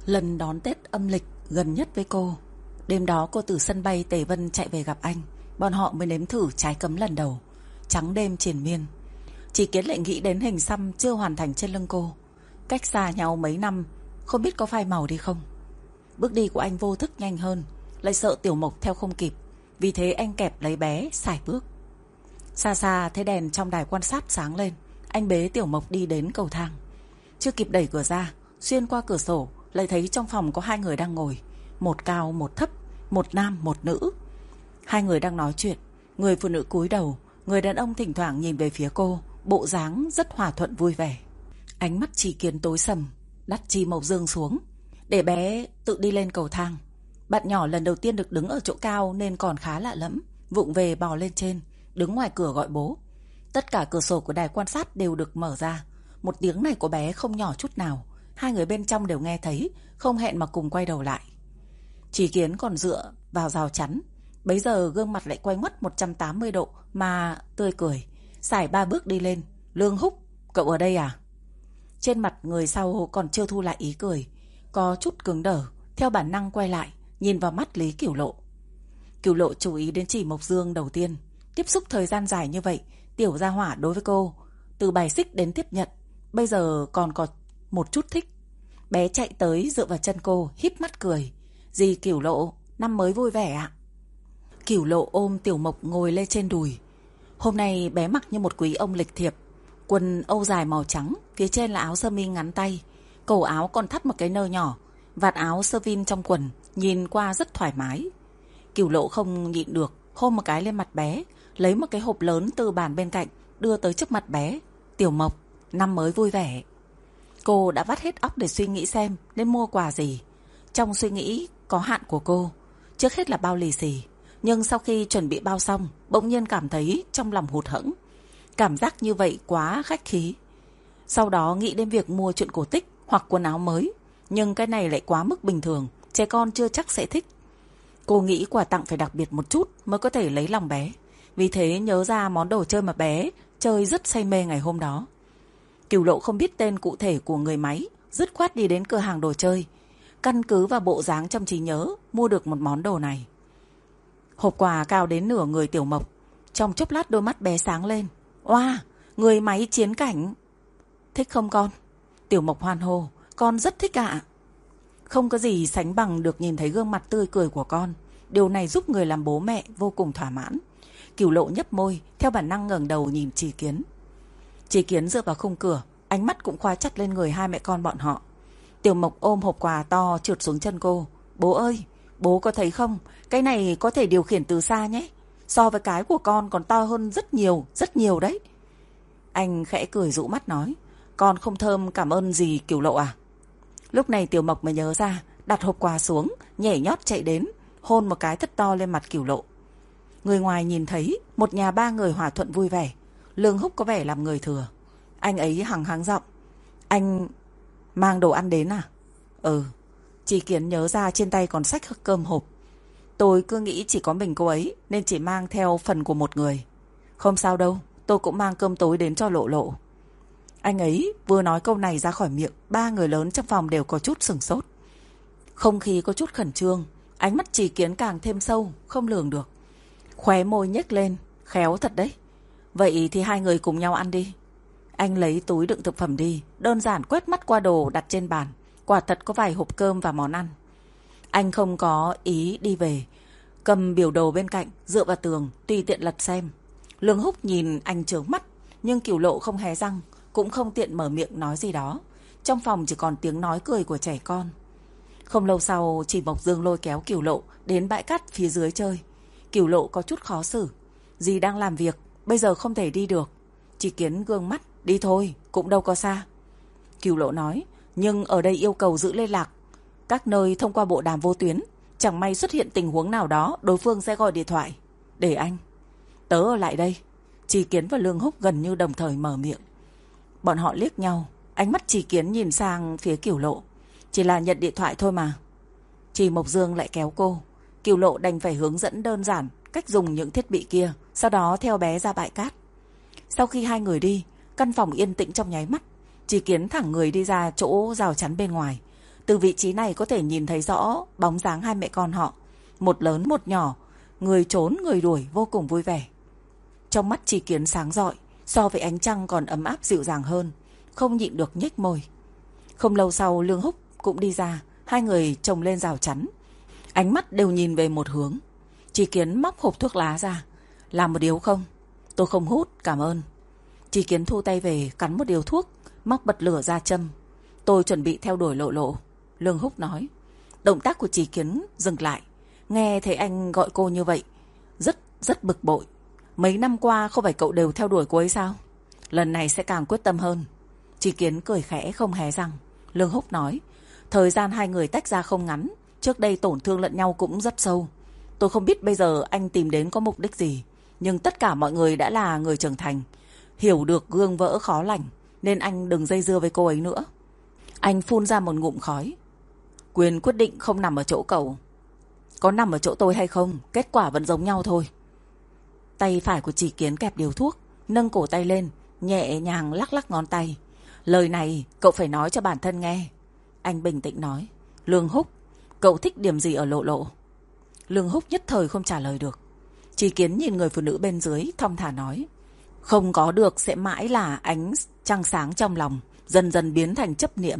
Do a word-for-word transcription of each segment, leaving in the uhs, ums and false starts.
Lần đón Tết âm lịch gần nhất với cô. Đêm đó cô từ sân bay Tề Vân chạy về gặp anh. Bọn họ mới nếm thử trái cấm lần đầu. Trắng đêm triền miên. Chỉ Kiến lại nghĩ đến hình xăm chưa hoàn thành trên lưng cô. Cách xa nhau mấy năm, không biết có phai màu đi không. Bước đi của anh vô thức nhanh hơn, lại sợ Tiểu Mộc theo không kịp. Vì thế anh kẹp lấy bé, sải bước. Xa xa thấy đèn trong đài quan sát sáng lên. Anh bế Tiểu Mộc đi đến cầu thang. Chưa kịp đẩy cửa ra, xuyên qua cửa sổ lại thấy trong phòng có hai người đang ngồi. Một cao một thấp, một nam một nữ. Hai người đang nói chuyện. Người phụ nữ cúi đầu, người đàn ông thỉnh thoảng nhìn về phía cô, bộ dáng rất hòa thuận vui vẻ. Ánh mắt Chỉ Kiến tối sầm, đắt Chi Mộc Dương xuống, để bé tự đi lên cầu thang. Bạn nhỏ lần đầu tiên được đứng ở chỗ cao nên còn khá lạ lẫm, vụng về bò lên trên, đứng ngoài cửa gọi bố. Tất cả cửa sổ của đài quan sát đều được mở ra. Một tiếng này của bé không nhỏ chút nào. Hai người bên trong đều nghe thấy, không hẹn mà cùng quay đầu lại. Chỉ Kiến còn dựa vào rào chắn. Bấy giờ gương mặt lại quay ngoắt một trăm tám mươi độ mà tươi cười. Sải ba bước đi lên. Lương Húc, cậu ở đây à? Trên mặt người sau còn chưa thu lại ý cười, có chút cứng đờ. Theo bản năng quay lại, nhìn vào mắt Lý Cửu Lộ. Cửu Lộ chú ý đến Chỉ Mộc Dương đầu tiên. Tiếp xúc thời gian dài như vậy, tiểu gia hỏa đối với cô, từ bài xích đến tiếp nhận, bây giờ còn có một chút thích. Bé chạy tới dựa vào chân cô, híp mắt cười. Dì Cửu Lộ, năm mới vui vẻ ạ. Cửu Lộ ôm Tiểu Mộc ngồi lên trên đùi. Hôm nay bé mặc như một quý ông lịch thiệp. Quần âu dài màu trắng, phía trên là áo sơ mi ngắn tay. Cổ áo còn thắt một cái nơ nhỏ. Vạt áo sơ vin trong quần, nhìn qua rất thoải mái. Cửu Lộ không nhịn được, hôn một cái lên mặt bé, lấy một cái hộp lớn từ bàn bên cạnh, đưa tới trước mặt bé. Tiểu Mộc, năm mới vui vẻ. Cô đã vắt hết óc để suy nghĩ xem nên mua quà gì. Trong suy nghĩ có hạn của cô, trước hết là bao lì xì. Nhưng sau khi chuẩn bị bao xong, bỗng nhiên cảm thấy trong lòng hụt hẫng. Cảm giác như vậy quá khách khí. Sau đó nghĩ đến việc mua chuyện cổ tích hoặc quần áo mới. Nhưng cái này lại quá mức bình thường, trẻ con chưa chắc sẽ thích. Cô nghĩ quà tặng phải đặc biệt một chút mới có thể lấy lòng bé. Vì thế nhớ ra món đồ chơi mà bé chơi rất say mê ngày hôm đó. Cửu Lộ không biết tên cụ thể của người máy, dứt khoát đi đến cửa hàng đồ chơi. Căn cứ vào bộ dáng trong trí nhớ, mua được một món đồ này. Hộp quà cao đến nửa người Tiểu Mộc. Trong chốc lát đôi mắt bé sáng lên. Oa, người máy chiến cảnh. Thích không con? Tiểu Mộc hoan hô. Con rất thích ạ. Không có gì sánh bằng được nhìn thấy gương mặt tươi cười của con. Điều này giúp người làm bố mẹ vô cùng thỏa mãn. Cửu Lộ nhấp môi, theo bản năng ngẩng đầu nhìn Chỉ Kiến. Chỉ Kiến dựa vào khung cửa, ánh mắt cũng khóa chặt lên người hai mẹ con bọn họ. Tiểu Mộc ôm hộp quà to trượt xuống chân cô. Bố ơi, bố có thấy không? Cái này có thể điều khiển từ xa nhé. So với cái của con còn to hơn rất nhiều, rất nhiều đấy. Anh khẽ cười rũ mắt nói. Con không thơm cảm ơn gì Cửu Lộ à? Lúc này Tiểu Mộc mới nhớ ra, đặt hộp quà xuống, nhảy nhót chạy đến, hôn một cái thật to lên mặt Cửu Lộ. Người ngoài nhìn thấy một nhà ba người hòa thuận vui vẻ. Lương Húc có vẻ làm người thừa. Anh ấy hằng hắng giọng. Anh mang đồ ăn đến à? Ừ. Chỉ Kiến nhớ ra trên tay còn xách cơm hộp. Tôi cứ nghĩ chỉ có mình cô ấy nên chỉ mang theo phần của một người. Không sao đâu, tôi cũng mang cơm tối đến cho Lộ Lộ. Anh ấy vừa nói câu này ra khỏi miệng, ba người lớn trong phòng đều có chút sửng sốt. Không khí có chút khẩn trương, ánh mắt Chỉ Kiến càng thêm sâu, không lường được. Khóe môi nhếch lên, khéo thật đấy. Vậy thì hai người cùng nhau ăn đi. Anh lấy túi đựng thực phẩm đi, đơn giản quét mắt qua đồ đặt trên bàn. Quả thật có vài hộp cơm và món ăn. Anh không có ý đi về, cầm biểu đồ bên cạnh, dựa vào tường, tùy tiện lật xem. Lương Húc nhìn anh trướng mắt, nhưng Cửu Lộ không hé răng, cũng không tiện mở miệng nói gì đó. Trong phòng chỉ còn tiếng nói cười của trẻ con. Không lâu sau, Chỉ Mộc Dương lôi kéo Cửu Lộ đến bãi cát phía dưới chơi. Cửu Lộ có chút khó xử. Dì đang làm việc, bây giờ không thể đi được. Chỉ Kiến gương mắt, đi thôi, cũng đâu có xa. Cửu Lộ nói, nhưng ở đây yêu cầu giữ liên lạc. Các nơi thông qua bộ đàm vô tuyến. Chẳng may xuất hiện tình huống nào đó, đối phương sẽ gọi điện thoại. Để anh. Tớ ở lại đây. Chỉ Kiến và Lương Húc gần như đồng thời mở miệng. Bọn họ liếc nhau, ánh mắt Chỉ Kiến nhìn sang phía Cửu Lộ. Chỉ là nhận điện thoại thôi mà. Chỉ Mộc Dương lại kéo cô. Cửu Lộ đành phải hướng dẫn đơn giản cách dùng những thiết bị kia, sau đó theo bé ra bãi cát. Sau khi hai người đi, căn phòng yên tĩnh trong nháy mắt. Chỉ Kiến thẳng người đi ra chỗ rào chắn bên ngoài. Từ vị trí này có thể nhìn thấy rõ bóng dáng hai mẹ con họ, một lớn một nhỏ, người trốn người đuổi vô cùng vui vẻ. Trong mắt Tri Kiến sáng rọi, so với ánh trăng còn ấm áp dịu dàng hơn, không nhịn được nhếch môi. Không lâu sau Lương Húc cũng đi ra, hai người chồng lên rào chắn, ánh mắt đều nhìn về một hướng. Tri Kiến móc hộp thuốc lá ra. Làm một điếu không? Tôi không hút, cảm ơn. Tri Kiến thu tay về, cắn một điếu thuốc, móc bật lửa ra châm. Tôi chuẩn bị theo đuổi Lộ Lộ, Lương Húc nói. Động tác của Tri Kiến dừng lại. Nghe thấy anh gọi cô như vậy, rất rất bực bội. Mấy năm qua không phải cậu đều theo đuổi cô ấy sao? Lần này sẽ càng quyết tâm hơn. Tri Kiến cười khẽ không hé răng. Lương Húc nói, thời gian hai người tách ra không ngắn, trước đây tổn thương lẫn nhau cũng rất sâu. Tôi không biết bây giờ anh tìm đến có mục đích gì, nhưng tất cả mọi người đã là người trưởng thành, hiểu được gương vỡ khó lành, nên anh đừng dây dưa với cô ấy nữa. Anh phun ra một ngụm khói. Quyền quyết định không nằm ở chỗ cậu. Có nằm ở chỗ tôi hay không, kết quả vẫn giống nhau thôi. Tay phải của Tri Kiến kẹp điếu thuốc, nâng cổ tay lên, nhẹ nhàng lắc lắc ngón tay. Lời này cậu phải nói cho bản thân nghe. Anh bình tĩnh nói. Lương Húc, cậu thích điểm gì ở Lộ Lộ? Lương Húc nhất thời không trả lời được. Tri Kiến nhìn người phụ nữ bên dưới, thong thả nói. Không có được sẽ mãi là ánh trăng sáng trong lòng, dần dần biến thành chấp niệm.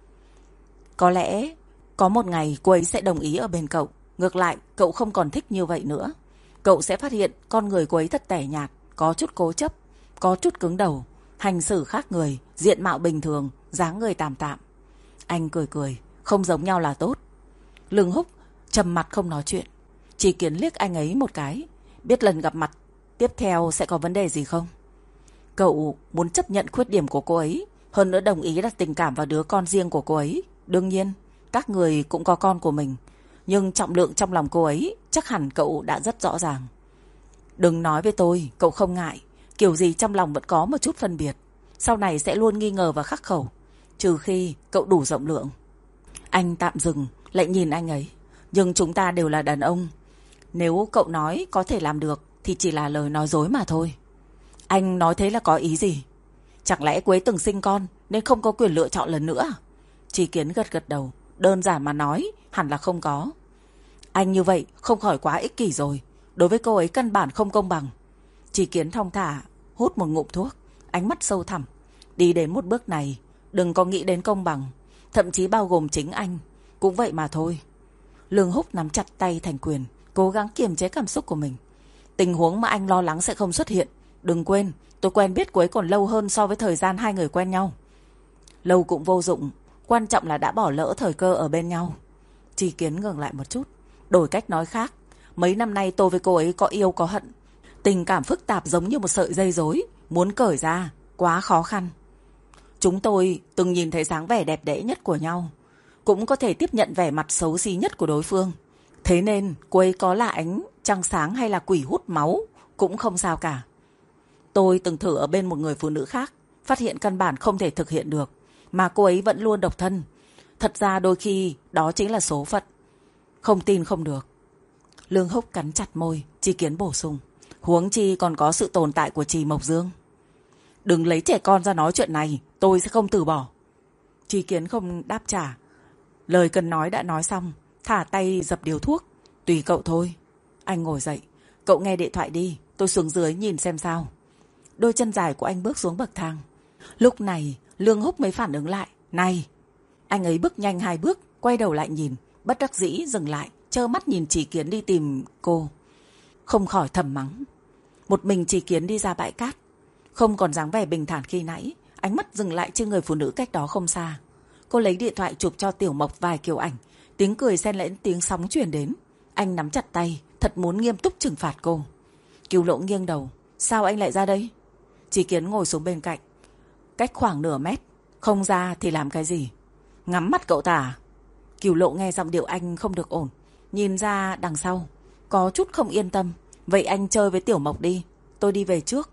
Có lẽ có một ngày cô ấy sẽ đồng ý ở bên cậu. Ngược lại, cậu không còn thích như vậy nữa. Cậu sẽ phát hiện con người cô ấy thật tẻ nhạt, có chút cố chấp, có chút cứng đầu, hành xử khác người, diện mạo bình thường, dáng người tạm tạm. Anh cười cười, không giống nhau là tốt. Lương Húc trầm mặt không nói chuyện. Tri Kiến liếc anh ấy một cái, biết lần gặp mặt tiếp theo sẽ có vấn đề gì không? Cậu muốn chấp nhận khuyết điểm của cô ấy, hơn nữa đồng ý đặt tình cảm vào đứa con riêng của cô ấy. Đương nhiên, các người cũng có con của mình, nhưng trọng lượng trong lòng cô ấy chắc hẳn cậu đã rất rõ ràng. Đừng nói với tôi, cậu không ngại, kiểu gì trong lòng vẫn có một chút phân biệt, sau này sẽ luôn nghi ngờ và khắc khẩu, trừ khi cậu đủ rộng lượng. Anh tạm dừng, lại nhìn anh ấy. Nhưng chúng ta đều là đàn ông, nếu cậu nói có thể làm được thì chỉ là lời nói dối mà thôi. Anh nói thế là có ý gì? Chẳng lẽ cô ấy từng sinh con nên không có quyền lựa chọn lần nữa? Tri Kiến gật gật đầu. Đơn giản mà nói, hẳn là không có. Anh như vậy không khỏi quá ích kỷ rồi. Đối với cô ấy căn bản không công bằng. Tri Kiến thong thả hút một ngụm thuốc, ánh mắt sâu thẳm. Đi đến một bước này, đừng có nghĩ đến công bằng, thậm chí bao gồm chính anh cũng vậy mà thôi. Lương Húc nắm chặt tay thành quyền, cố gắng kiềm chế cảm xúc của mình. Tình huống mà anh lo lắng sẽ không xuất hiện. Đừng quên, tôi quen biết cô ấy còn lâu hơn so với thời gian hai người quen nhau. Lâu cũng vô dụng, quan trọng là đã bỏ lỡ thời cơ ở bên nhau. Tri Kiến ngừng lại một chút, đổi cách nói khác. Mấy năm nay tôi với cô ấy có yêu có hận, tình cảm phức tạp giống như một sợi dây rối, muốn cởi ra quá khó khăn. Chúng tôi từng nhìn thấy dáng vẻ đẹp đẽ nhất của nhau, cũng có thể tiếp nhận vẻ mặt xấu xí nhất của đối phương. Thế nên cô ấy có là ánh trăng sáng hay là quỷ hút máu cũng không sao cả. Tôi từng thử ở bên một người phụ nữ khác, phát hiện căn bản không thể thực hiện được, mà cô ấy vẫn luôn độc thân. Thật ra đôi khi đó chính là số phận. Không tin không được. Lương Húc cắn chặt môi. Tri Kiến bổ sung, huống chi còn có sự tồn tại của Trì Mộc Dương. Đừng lấy trẻ con ra nói chuyện này, tôi sẽ không từ bỏ. Tri Kiến không đáp trả. Lời cần nói đã nói xong, thả tay dập điếu thuốc. Tùy cậu thôi. Anh ngồi dậy. Cậu nghe điện thoại đi, tôi xuống dưới nhìn xem sao. Đôi chân dài của anh bước xuống bậc thang. Lúc này Lương Húc mới phản ứng lại. Này! Anh ấy bước nhanh hai bước, quay đầu lại nhìn, bất đắc dĩ dừng lại, trơ mắt nhìn Tri Kiến đi tìm cô. Không khỏi thầm mắng. Một mình Tri Kiến đi ra bãi cát, không còn dáng vẻ bình thản khi nãy. Ánh mắt dừng lại trên người phụ nữ cách đó không xa. Cô lấy điện thoại chụp cho Tiểu Mộc vài kiểu ảnh. Tiếng cười xen lẫn tiếng sóng truyền đến. Anh nắm chặt tay, thật muốn nghiêm túc trừng phạt cô. Cửu Lộ nghiêng đầu. Sao anh lại ra đây? Tri Kiến ngồi xuống bên cạnh, cách khoảng nửa mét. Không ra thì làm cái gì? Ngắm mắt cậu ta. Cửu Lộ nghe giọng điệu anh không được ổn, nhìn ra đằng sau, có chút không yên tâm. Vậy anh chơi với Tiểu Mộc đi, tôi đi về trước.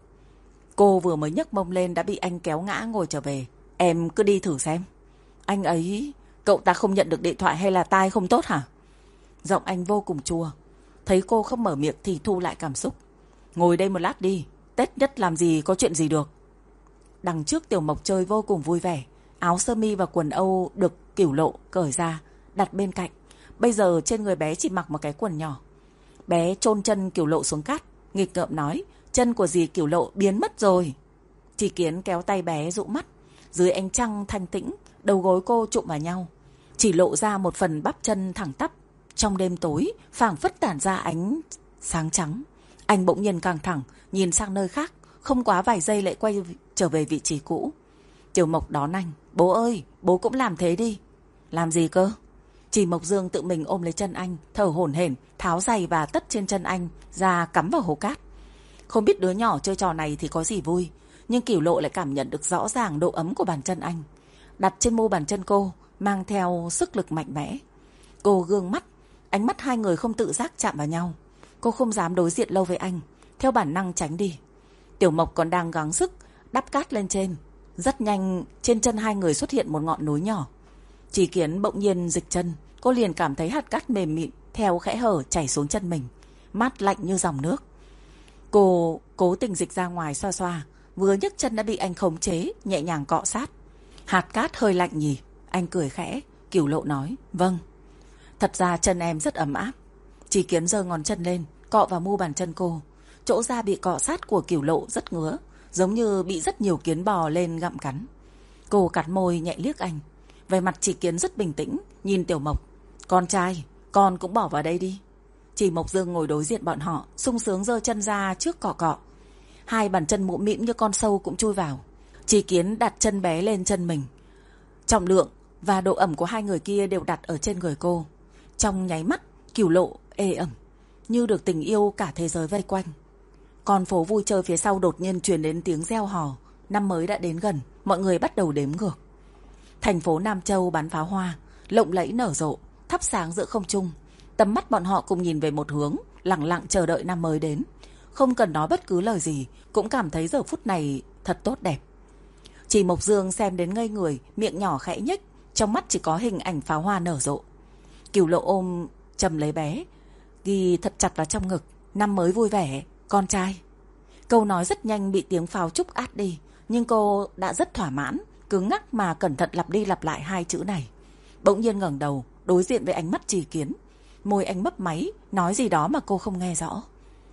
Cô vừa mới nhấc mông lên đã bị anh kéo ngã ngồi trở về. Em cứ đi thử xem. Anh ấy... Cậu ta không nhận được điện thoại hay là tai không tốt hả? Giọng anh vô cùng chua. Thấy cô không mở miệng thì thu lại cảm xúc. Ngồi đây một lát đi, Tết nhất làm gì có chuyện gì được. Đằng trước Tiểu Mộc chơi vô cùng vui vẻ. Áo sơ mi và quần Âu được Cửu Lộ cởi ra, đặt bên cạnh. Bây giờ trên người bé chỉ mặc một cái quần nhỏ. Bé chôn chân Cửu Lộ xuống cát, nghịch ngợm nói, chân của dì Cửu Lộ biến mất rồi. Chỉ Kiến kéo tay bé dụ mắt. Dưới ánh trăng thanh tĩnh, đầu gối cô chụm vào nhau, chỉ lộ ra một phần bắp chân thẳng tắp. Trong đêm tối, phảng phất tản ra ánh sáng trắng. Anh bỗng nhiên căng thẳng, nhìn sang nơi khác, không quá vài giây lại quay trở về vị trí cũ. Tiểu Mộc đón anh, bố ơi, bố cũng làm thế đi. Làm gì cơ? Chỉ Mộc Dương tự mình ôm lấy chân anh, thở hổn hển, tháo giày và tất trên chân anh ra cắm vào hố cát. Không biết đứa nhỏ chơi trò này thì có gì vui, nhưng Cửu Lộ lại cảm nhận được rõ ràng độ ấm của bàn chân anh, đặt trên mu bàn chân cô, mang theo sức lực mạnh mẽ. Cô gương mắt, ánh mắt hai người không tự giác chạm vào nhau. Cô không dám đối diện lâu với anh, theo bản năng tránh đi. Tiểu Mộc còn đang gắng sức đắp cát lên trên. Rất nhanh trên chân hai người xuất hiện một ngọn núi nhỏ. Chỉ Kiến bỗng nhiên dịch chân, cô liền cảm thấy hạt cát mềm mịn theo khẽ hở chảy xuống chân mình, mát lạnh như dòng nước. Cô cố tình dịch ra ngoài xoa xoa, vừa nhấc chân đã bị anh khống chế, nhẹ nhàng cọ sát. Hạt cát hơi lạnh nhỉ? Anh cười khẽ. Cửu Lộ nói, vâng. Thật ra chân em rất ấm áp. Chỉ Kiến giơ ngón chân lên, cọ vào mu bàn chân cô. Chỗ da bị cọ sát của Cửu Lộ rất ngứa, giống như bị rất nhiều kiến bò lên gặm cắn. Cô cắn môi nhẹ liếc anh. Về mặt Chỉ Kiến rất bình tĩnh, nhìn Tiểu Mộc. Con trai, con cũng bỏ vào đây đi. Chỉ Mộc Dương ngồi đối diện bọn họ, sung sướng giơ chân ra trước cọ cọ. Hai bàn chân mụn mĩm như con sâu cũng chui vào. Chỉ Kiến đặt chân bé lên chân mình. Trọng lượng và độ ẩm của hai người kia đều đặt ở trên người cô. Trong nháy mắt, Cửu Lộ ê ẩm, như được tình yêu cả thế giới vây quanh. Con phố vui chơi phía sau đột nhiên truyền đến tiếng reo hò. Năm mới đã đến gần, mọi người bắt đầu đếm ngược. Thành phố Nam Châu bắn pháo hoa, lộng lẫy nở rộ, thắp sáng giữa không trung. Tầm mắt bọn họ cùng nhìn về một hướng, lặng lặng chờ đợi năm mới đến. Không cần nói bất cứ lời gì, cũng cảm thấy giờ phút này thật tốt đẹp. Chỉ Mộc Dương xem đến ngây người, miệng nhỏ khẽ nhếch, trong mắt chỉ có hình ảnh pháo hoa nở rộ. Cửu Lộ ôm chầm lấy bé, ghi thật chặt vào trong ngực. Năm mới vui vẻ, con trai. Câu nói rất nhanh bị tiếng pháo trúc át đi, nhưng cô đã rất thỏa mãn, cứng ngắc mà cẩn thận lặp đi lặp lại hai chữ này. Bỗng nhiên ngẩng đầu, đối diện với ánh mắt Chỉ Kiến. Môi anh mấp máy, nói gì đó mà cô không nghe rõ.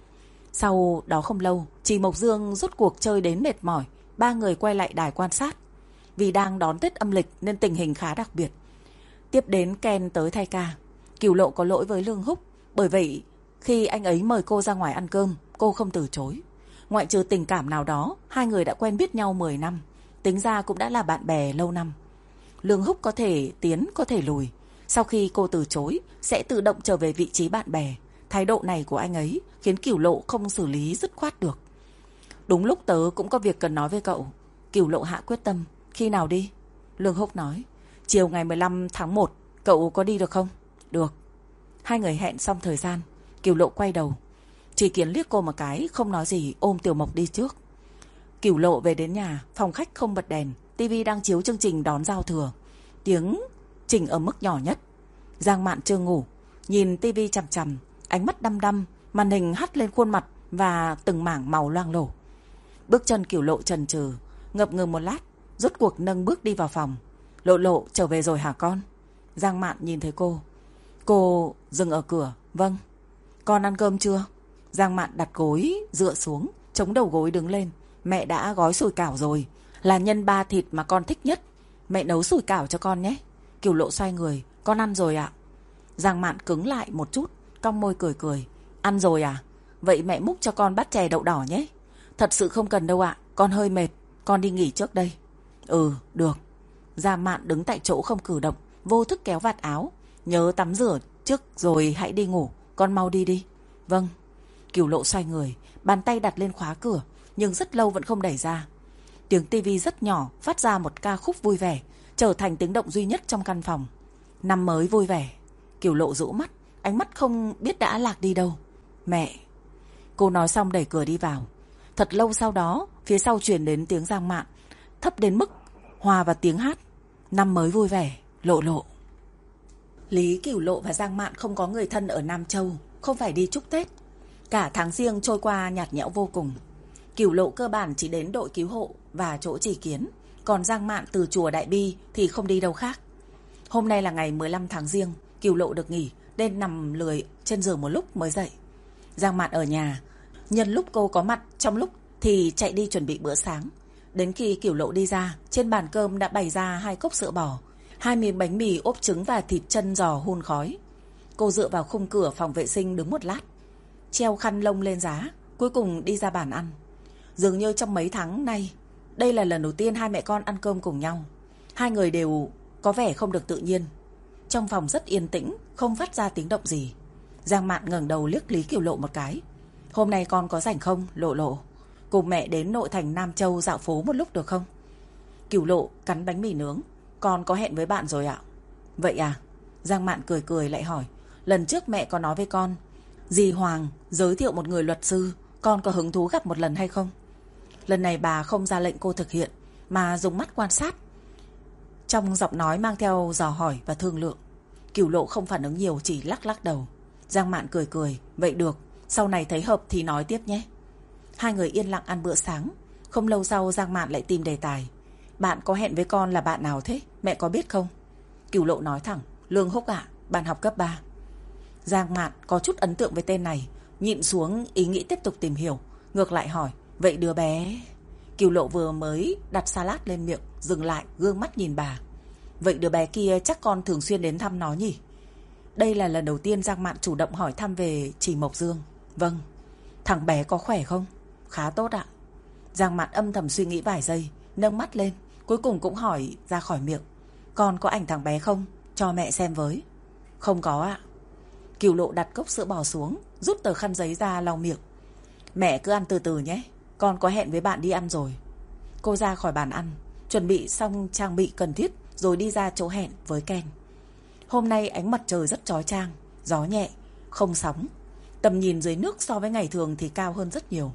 Sau đó không lâu, Chỉ Mộc Dương rút cuộc chơi đến mệt mỏi. Ba người quay lại đài quan sát. Vì đang đón Tết âm lịch nên tình hình khá đặc biệt. Tiếp đến Ken tới thay ca. Cửu Lộ có lỗi với Lương Húc, bởi vậy khi anh ấy mời cô ra ngoài ăn cơm, cô không từ chối. Ngoại trừ tình cảm nào đó, hai người đã quen biết nhau mười năm, tính ra cũng đã là bạn bè lâu năm. Lương Húc có thể tiến, có thể lùi. Sau khi cô từ chối, sẽ tự động trở về vị trí bạn bè. Thái độ này của anh ấy khiến Cửu Lộ không xử lý dứt khoát được. Đúng lúc tớ cũng có việc cần nói với cậu. Cửu Lộ hạ quyết tâm. Khi nào đi? Lương Húc nói, chiều ngày mười lăm tháng một, cậu có đi được không? Được. Hai người hẹn xong thời gian, Cửu Lộ quay đầu. Chỉ Kiến liếc cô một cái, không nói gì, ôm Tiểu Mộc đi trước. Cửu Lộ về đến nhà, phòng khách không bật đèn, tivi đang chiếu chương trình đón giao thừa. Tiếng chỉnh ở mức nhỏ nhất. Giang Mạn chưa ngủ, nhìn tivi chằm chằm, ánh mắt đăm đăm, màn hình hắt lên khuôn mặt và từng mảng màu loang lổ. Bước chân Cửu Lộ chần chừ, ngập ngừng một lát, rốt cuộc nâng bước đi vào phòng. Lộ Lộ, trở về rồi hả con? Giang Mạn nhìn thấy cô. Cô dừng ở cửa. Vâng. Con ăn cơm chưa? Giang Mạn đặt gối dựa xuống, chống đầu gối đứng lên. Mẹ đã gói sủi cảo rồi, là nhân ba thịt mà con thích nhất. Mẹ nấu sủi cảo cho con nhé. Cửu Lộ xoay người. Con ăn rồi ạ. Giang Mạn cứng lại một chút, cong môi cười cười. Ăn rồi à? Vậy mẹ múc cho con bát chè đậu đỏ nhé. Thật sự không cần đâu ạ, con hơi mệt. Con đi nghỉ trước đây. Ừ, được. Giang Mạn đứng tại chỗ không cử động, vô thức kéo vạt áo. Nhớ tắm rửa trước rồi hãy đi ngủ. Con mau đi đi. Vâng. Cửu Lộ xoay người, bàn tay đặt lên khóa cửa, nhưng rất lâu vẫn không đẩy ra. Tiếng tivi rất nhỏ phát ra một ca khúc vui vẻ, trở thành tiếng động duy nhất trong căn phòng. Năm mới vui vẻ. Cửu Lộ rũ mắt, ánh mắt không biết đã lạc đi đâu. Mẹ. Cô nói xong đẩy cửa đi vào. Thật lâu sau đó, phía sau truyền đến tiếng Giang Mạn, thấp đến mức hòa vào tiếng hát. Năm mới vui vẻ, Lộ Lộ. Lý Cửu Lộ và Giang Mạn không có người thân ở Nam Châu, không phải đi chúc Tết. Cả tháng riêng trôi qua nhạt nhẽo vô cùng. Cửu Lộ cơ bản chỉ đến đội cứu hộ và chỗ Chỉ Kiến, còn Giang Mạn từ chùa Đại Bi thì không đi đâu khác. Hôm nay là ngày mười lăm tháng Giêng, Cửu Lộ được nghỉ nên nằm lười trên giường một lúc mới dậy. Giang Mạn ở nhà, nhân lúc cô có mặt trong lúc thì chạy đi chuẩn bị bữa sáng. Đến khi Cửu Lộ đi ra, trên bàn cơm đã bày ra hai cốc sữa bò, hai miếng bánh mì ốp trứng và thịt chân giò hun khói. Cô dựa vào khung cửa phòng vệ sinh đứng một lát, treo khăn lông lên giá, cuối cùng đi ra bàn ăn. Dường như trong mấy tháng nay, đây là lần đầu tiên hai mẹ con ăn cơm cùng nhau. Hai người đều có vẻ không được tự nhiên. Trong phòng rất yên tĩnh, không phát ra tiếng động gì. Giang Mạn ngẩng đầu liếc Lý Cửu Lộ một cái. Hôm nay con có rảnh không, Lộ Lộ? Cùng mẹ đến nội thành Nam Châu dạo phố một lúc được không? Cửu Lộ cắn bánh mì nướng. Con có hẹn với bạn rồi ạ. Vậy à? Giang Mạn cười cười lại hỏi. Lần trước mẹ có nói với con, dì Hoàng giới thiệu một người luật sư, con có hứng thú gặp một lần hay không? Lần này bà không ra lệnh cô thực hiện, mà dùng mắt quan sát. Trong giọng nói mang theo dò hỏi và thương lượng. Cửu Lộ không phản ứng nhiều, chỉ lắc lắc đầu. Giang Mạn cười cười. Vậy được, sau này thấy hợp thì nói tiếp nhé. Hai người yên lặng ăn bữa sáng. Không lâu sau Giang Mạn lại tìm đề tài. Bạn có hẹn với con là bạn nào thế? Mẹ có biết không? Cửu Lộ nói thẳng. Lương Húc ạ, bạn học cấp ba. Giang Mạn có chút ấn tượng với tên này, nhịn xuống ý nghĩ tiếp tục tìm hiểu. Ngược lại hỏi. Vậy đứa bé... Cửu Lộ vừa mới đặt salad lên miệng, dừng lại gương mắt nhìn bà. Vậy đứa bé kia chắc con thường xuyên đến thăm nó nhỉ? Đây là lần đầu tiên Giang Mạn chủ động hỏi thăm về Trì Mộc Dương. Vâng. Thằng bé có khỏe không? Khá tốt ạ. Giang Mạn âm thầm suy nghĩ vài giây, nâng mắt lên, cuối cùng cũng hỏi ra khỏi miệng. Con có ảnh thằng bé không? Cho mẹ xem với. Không có ạ. Cửu Lộ đặt cốc sữa bò xuống, rút tờ khăn giấy ra lau miệng. Mẹ cứ ăn từ từ nhé, con có hẹn với bạn đi ăn rồi. Cô ra khỏi bàn ăn, chuẩn bị xong trang bị cần thiết rồi đi ra chỗ hẹn với Ken. Hôm nay ánh mặt trời rất chói chang, gió nhẹ, không sóng. Tầm nhìn dưới nước so với ngày thường thì cao hơn rất nhiều.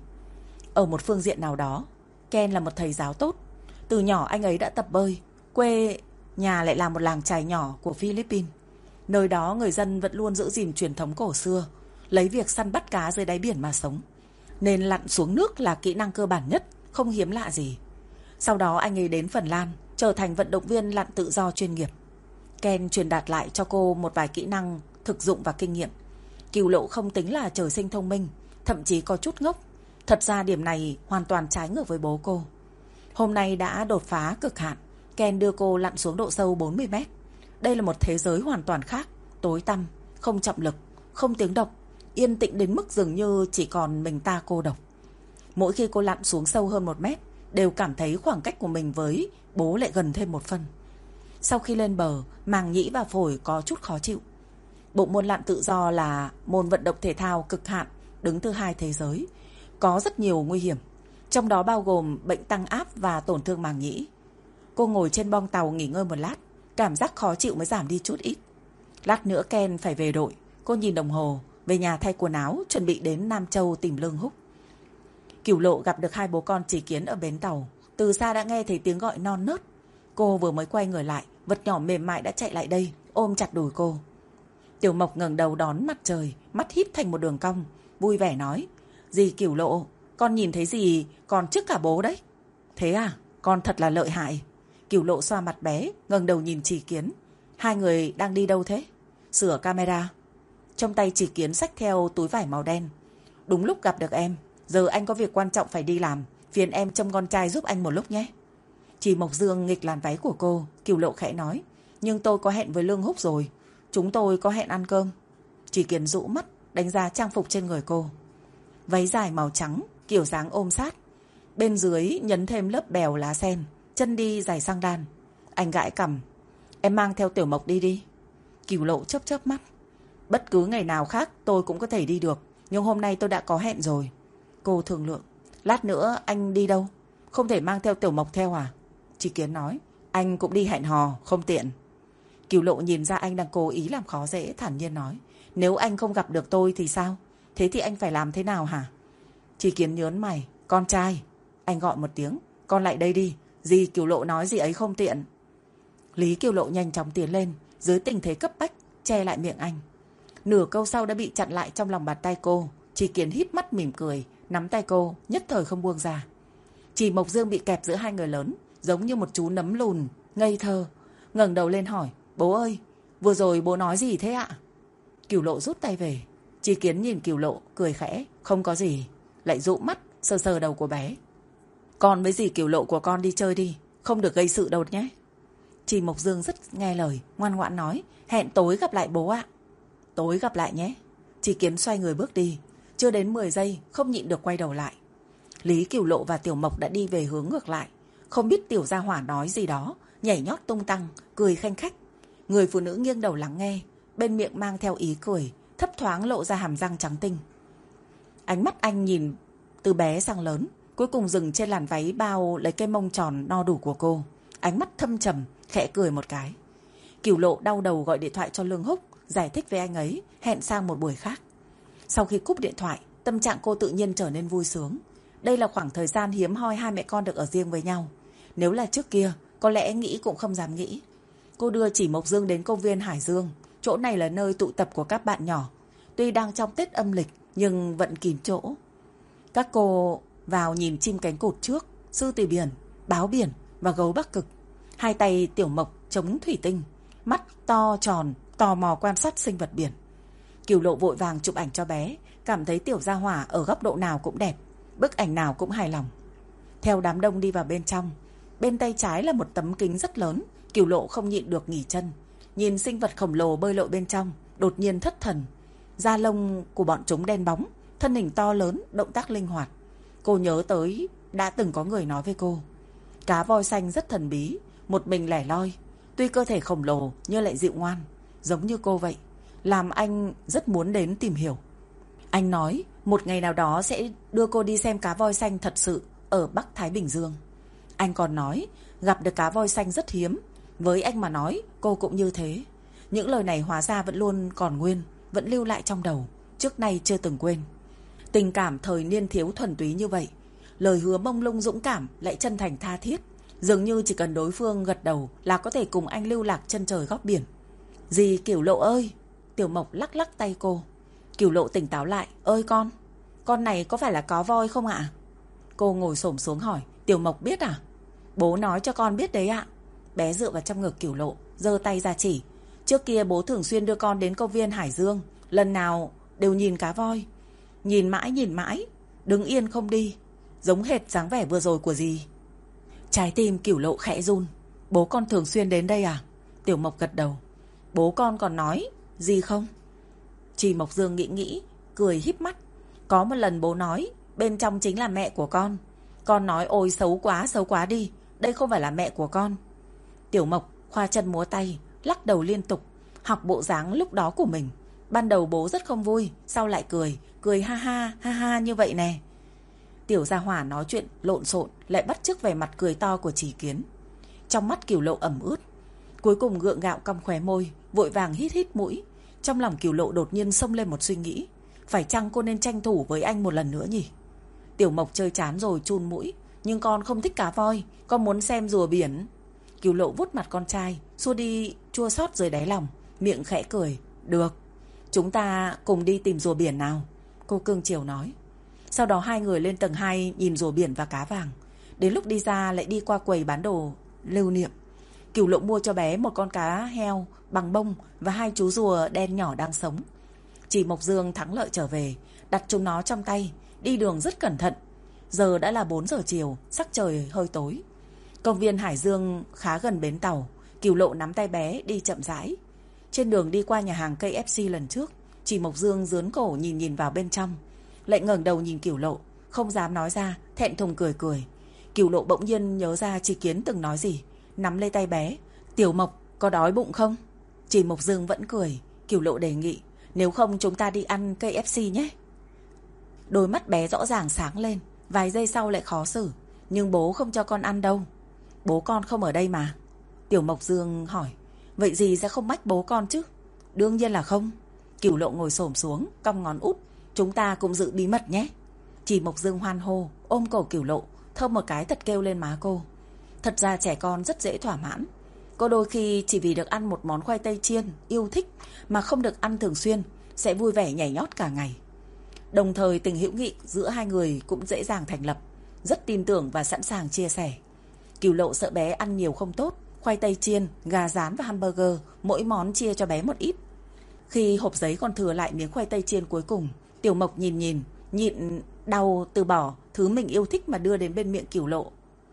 Ở một phương diện nào đó, Ken là một thầy giáo tốt. Từ nhỏ anh ấy đã tập bơi. Quê nhà lại là một làng chài nhỏ của Philippines. Nơi đó người dân vẫn luôn giữ gìn truyền thống cổ xưa, lấy việc săn bắt cá dưới đáy biển mà sống. Nên lặn xuống nước là kỹ năng cơ bản nhất, không hiếm lạ gì. Sau đó anh ấy đến Phần Lan, trở thành vận động viên lặn tự do chuyên nghiệp. Ken truyền đạt lại cho cô một vài kỹ năng thực dụng và kinh nghiệm. Cửu Lộ không tính là trời sinh thông minh, thậm chí có chút ngốc. Thật ra điểm này hoàn toàn trái ngược với bố cô. Hôm nay đã đột phá cực hạn, Ken đưa cô lặn xuống độ sâu bốn mươi mét. Đây là một thế giới hoàn toàn khác, tối tăm, không trọng lực, không tiếng động, yên tĩnh đến mức dường như chỉ còn mình ta cô độc. Mỗi khi cô lặn xuống sâu hơn một mét, đều cảm thấy khoảng cách của mình với bố lại gần thêm một phân. Sau khi lên bờ, màng nhĩ và phổi có chút khó chịu. Bộ môn lặn tự do là môn vận động thể thao cực hạn, đứng thứ hai thế giới. Có rất nhiều nguy hiểm, trong đó bao gồm bệnh tăng áp và tổn thương màng nhĩ. Cô ngồi trên bong tàu nghỉ ngơi một lát, cảm giác khó chịu mới giảm đi chút ít. Lát nữa Ken phải về đội. Cô nhìn đồng hồ, về nhà thay quần áo, chuẩn bị đến Nam Châu tìm Lương Húc. Cửu Lộ gặp được hai bố con Chỉ Kiến ở bến tàu. Từ xa đã nghe thấy tiếng gọi non nớt. Cô vừa mới quay người lại, vật nhỏ mềm mại đã chạy lại đây, ôm chặt đùi cô. Tiểu Mộc ngẩng đầu đón mặt trời, mắt híp thành một đường cong, vui vẻ nói. Dì Cửu Lộ, con nhìn thấy gì còn trước cả bố đấy. Thế à, con thật là lợi hại. Cửu Lộ xoa mặt bé, ngẩng đầu nhìn Chỉ Kiến. Hai người đang đi đâu thế? Sửa camera. Trong tay Chỉ Kiến xách theo túi vải màu đen. Đúng lúc gặp được em, giờ anh có việc quan trọng phải đi làm, phiền em trông con trai giúp anh một lúc nhé. Chỉ Mộc Dương nghịch làn váy của cô. Cửu Lộ khẽ nói. Nhưng tôi có hẹn với Lương Húc rồi, chúng tôi có hẹn ăn cơm. Chỉ Kiến rũ mắt đánh giá trang phục trên người cô. Váy dài màu trắng, kiểu dáng ôm sát, bên dưới nhấn thêm lớp bèo lá sen, chân đi giày xăng đan. Anh gãi cằm. Em mang theo Tiểu Mộc đi đi. Cửu Lộ chớp chớp mắt. Bất cứ ngày nào khác tôi cũng có thể đi được, nhưng hôm nay tôi đã có hẹn rồi. Cô thương lượng. Lát nữa anh đi đâu? Không thể mang theo Tiểu Mộc theo à? Chỉ Kiến nói. Anh cũng đi hẹn hò, không tiện. Cửu Lộ nhìn ra anh đang cố ý làm khó dễ, thản nhiên nói. Nếu anh không gặp được tôi thì sao? Thế thì anh phải làm thế nào hả? Chỉ Kiến nhớn mày. Con trai. Anh gọi một tiếng. Con lại đây đi. Dì Cửu Lộ nói gì ấy không tiện. Lý Cửu Lộ nhanh chóng tiến lên, dưới tình thế cấp bách, che lại miệng anh. Nửa câu sau đã bị chặn lại trong lòng bàn tay cô. Chỉ Kiến híp mắt mỉm cười, nắm tay cô, nhất thời không buông ra. Chỉ Mộc Dương bị kẹp giữa hai người lớn, giống như một chú nấm lùn, ngây thơ. Ngẩng đầu lên hỏi. Bố ơi, vừa rồi bố nói gì thế ạ? Cửu Lộ rút tay về. Chí Kiến nhìn Cửu Lộ cười khẽ. Không có gì. Lại dụ mắt sờ sờ đầu của bé. Con với dì Cửu Lộ của con đi chơi đi, không được gây sự đâu nhé. Trì Mộc Dương rất nghe lời, ngoan ngoãn nói. Hẹn tối gặp lại bố ạ. Tối gặp lại nhé. Chí Kiến xoay người bước đi. Chưa đến mười giây không nhịn được quay đầu lại. Lý Cửu Lộ và Tiểu Mộc đã đi về hướng ngược lại. Không biết Tiểu Gia Hỏa nói gì đó, nhảy nhót tung tăng, cười khanh khách. Người phụ nữ nghiêng đầu lắng nghe, bên miệng mang theo ý cười, thấp thoáng lộ ra hàm răng trắng tinh. Ánh mắt anh nhìn từ bé sang lớn, cuối cùng dừng trên làn váy bao lấy cái mông tròn no đủ của cô. Ánh mắt thâm trầm, khẽ cười một cái. Cửu Lộ đau đầu gọi điện thoại cho Lương Húc, giải thích với anh ấy, hẹn sang một buổi khác. Sau khi cúp điện thoại, tâm trạng cô tự nhiên trở nên vui sướng. Đây là khoảng thời gian hiếm hoi hai mẹ con được ở riêng với nhau. Nếu là trước kia, có lẽ nghĩ cũng không dám nghĩ. Cô đưa Chỉ Mộc Dương đến công viên Hải Dương. Chỗ này là nơi tụ tập của các bạn nhỏ. Tuy đang trong Tết âm lịch, nhưng vẫn kín chỗ. Các cô vào nhìn chim cánh cụt trước, sư tử biển, báo biển và gấu Bắc Cực. Hai tay Tiểu Mộc chống thủy tinh, mắt to tròn, tò mò quan sát sinh vật biển. Cửu Lộ vội vàng chụp ảnh cho bé, cảm thấy Tiểu Gia Hỏa ở góc độ nào cũng đẹp, bức ảnh nào cũng hài lòng. Theo đám đông đi vào bên trong, bên tay trái là một tấm kính rất lớn. Cửu Lộ không nhịn được nghỉ chân, nhìn sinh vật khổng lồ bơi lội bên trong, đột nhiên thất thần. Da lông của bọn chúng đen bóng, thân hình to lớn, động tác linh hoạt. Cô nhớ tới đã từng có người nói với cô, cá voi xanh rất thần bí, một mình lẻ loi, tuy cơ thể khổng lồ nhưng lại dịu ngoan, giống như cô vậy, làm anh rất muốn đến tìm hiểu. Anh nói một ngày nào đó sẽ đưa cô đi xem cá voi xanh thật sự ở Bắc Thái Bình Dương. Anh còn nói gặp được cá voi xanh rất hiếm. Với anh mà nói, cô cũng như thế. Những lời này hóa ra vẫn luôn còn nguyên, vẫn lưu lại trong đầu, trước nay chưa từng quên. Tình cảm thời niên thiếu thuần túy như vậy, lời hứa mông lung dũng cảm lại chân thành tha thiết, dường như chỉ cần đối phương gật đầu là có thể cùng anh lưu lạc chân trời góc biển. Dì Cửu Lộ ơi! Tiểu Mộc lắc lắc tay cô. Cửu Lộ tỉnh táo lại. Ơi con, con này có phải là có voi không ạ? Cô ngồi xổm xuống hỏi. Tiểu Mộc biết à? Bố nói cho con biết đấy ạ. Bé dựa vào trong ngực Cửu Lộ, giơ tay ra chỉ. Trước kia bố thường xuyên đưa con đến công viên Hải Dương, lần nào đều nhìn cá voi. Nhìn mãi nhìn mãi, đứng yên không đi, giống hệt dáng vẻ vừa rồi của dì. Trái tim Cửu Lộ khẽ run. Bố con thường xuyên đến đây à? Tiểu Mộc gật đầu. Bố con còn nói gì không? Trì Mộc Dương nghĩ nghĩ, cười híp mắt. Có một lần bố nói bên trong chính là mẹ của con. Con nói ôi xấu quá xấu quá đi, đây không phải là mẹ của con. Tiểu Mộc khoa chân múa tay, lắc đầu liên tục, học bộ dáng lúc đó của mình. Ban đầu bố rất không vui, sau lại cười, cười ha ha ha ha như vậy nè. Tiểu Gia Hỏa nói chuyện lộn xộn, lại bắt chước vẻ mặt cười to của Chỉ Kiến. Trong mắt Cửu Lộ ẩm ướt, cuối cùng gượng gạo cong khóe môi, vội vàng hít hít mũi. Trong lòng Cửu Lộ đột nhiên xông lên một suy nghĩ, phải chăng cô nên tranh thủ với anh một lần nữa nhỉ? Tiểu Mộc chơi chán rồi chun mũi. Nhưng con không thích cá voi, con muốn xem rùa biển. Cửu Lộ vuốt mặt con trai, xua đi chua xót dưới đáy lòng, miệng khẽ cười. Được, chúng ta cùng đi tìm rùa biển nào, cô cương chiều nói. Sau đó hai người lên tầng hai nhìn rùa biển và cá vàng. Đến lúc đi ra lại đi qua quầy bán đồ lưu niệm. Cửu Lộ mua cho bé một con cá heo bằng bông và hai chú rùa đen nhỏ đang sống. Chỉ Mộc Dương thắng lợi trở về, đặt chúng nó trong tay, đi đường rất cẩn thận. Giờ đã là bốn giờ chiều, sắc trời hơi tối. Công viên Hải Dương khá gần bến tàu. Cửu Lộ nắm tay bé đi chậm rãi. Trên đường đi qua nhà hàng ca ép xê lần trước, Chỉ Mộc Dương dướn cổ nhìn nhìn vào bên trong, lại ngẩng đầu nhìn Cửu Lộ, không dám nói ra, thẹn thùng cười cười. Cửu Lộ bỗng nhiên nhớ ra Chỉ Kiến từng nói gì, nắm lấy tay bé. Tiểu Mộc, có đói bụng không? Chỉ Mộc Dương vẫn cười. Cửu Lộ đề nghị, nếu không chúng ta đi ăn ca ép xê nhé. Đôi mắt bé rõ ràng sáng lên, vài giây sau lại khó xử. Nhưng bố không cho con ăn đâu. Bố con không ở đây mà. Tiểu Mộc Dương hỏi, vậy gì sẽ không mách bố con chứ? Đương nhiên là không. Cửu Lộ ngồi xổm xuống, cong ngón út. Chúng ta cũng giữ bí mật nhé. Chỉ Mộc Dương hoan hô, ôm cổ Cửu Lộ, thơm một cái thật kêu lên má cô. Thật ra trẻ con rất dễ thỏa mãn. Cô đôi khi chỉ vì được ăn một món khoai tây chiên yêu thích mà không được ăn thường xuyên, sẽ vui vẻ nhảy nhót cả ngày. Đồng thời tình hữu nghị giữa hai người cũng dễ dàng thành lập, rất tin tưởng và sẵn sàng chia sẻ. Cửu Lộ sợ bé ăn nhiều không tốt, khoai tây chiên, gà rán và hamburger, mỗi món chia cho bé một ít. Khi hộp giấy còn thừa lại miếng khoai tây chiên cuối cùng, Tiểu Mộc nhìn nhìn, nhịn đau từ bỏ thứ mình yêu thích mà đưa đến bên miệng Cửu Lộ.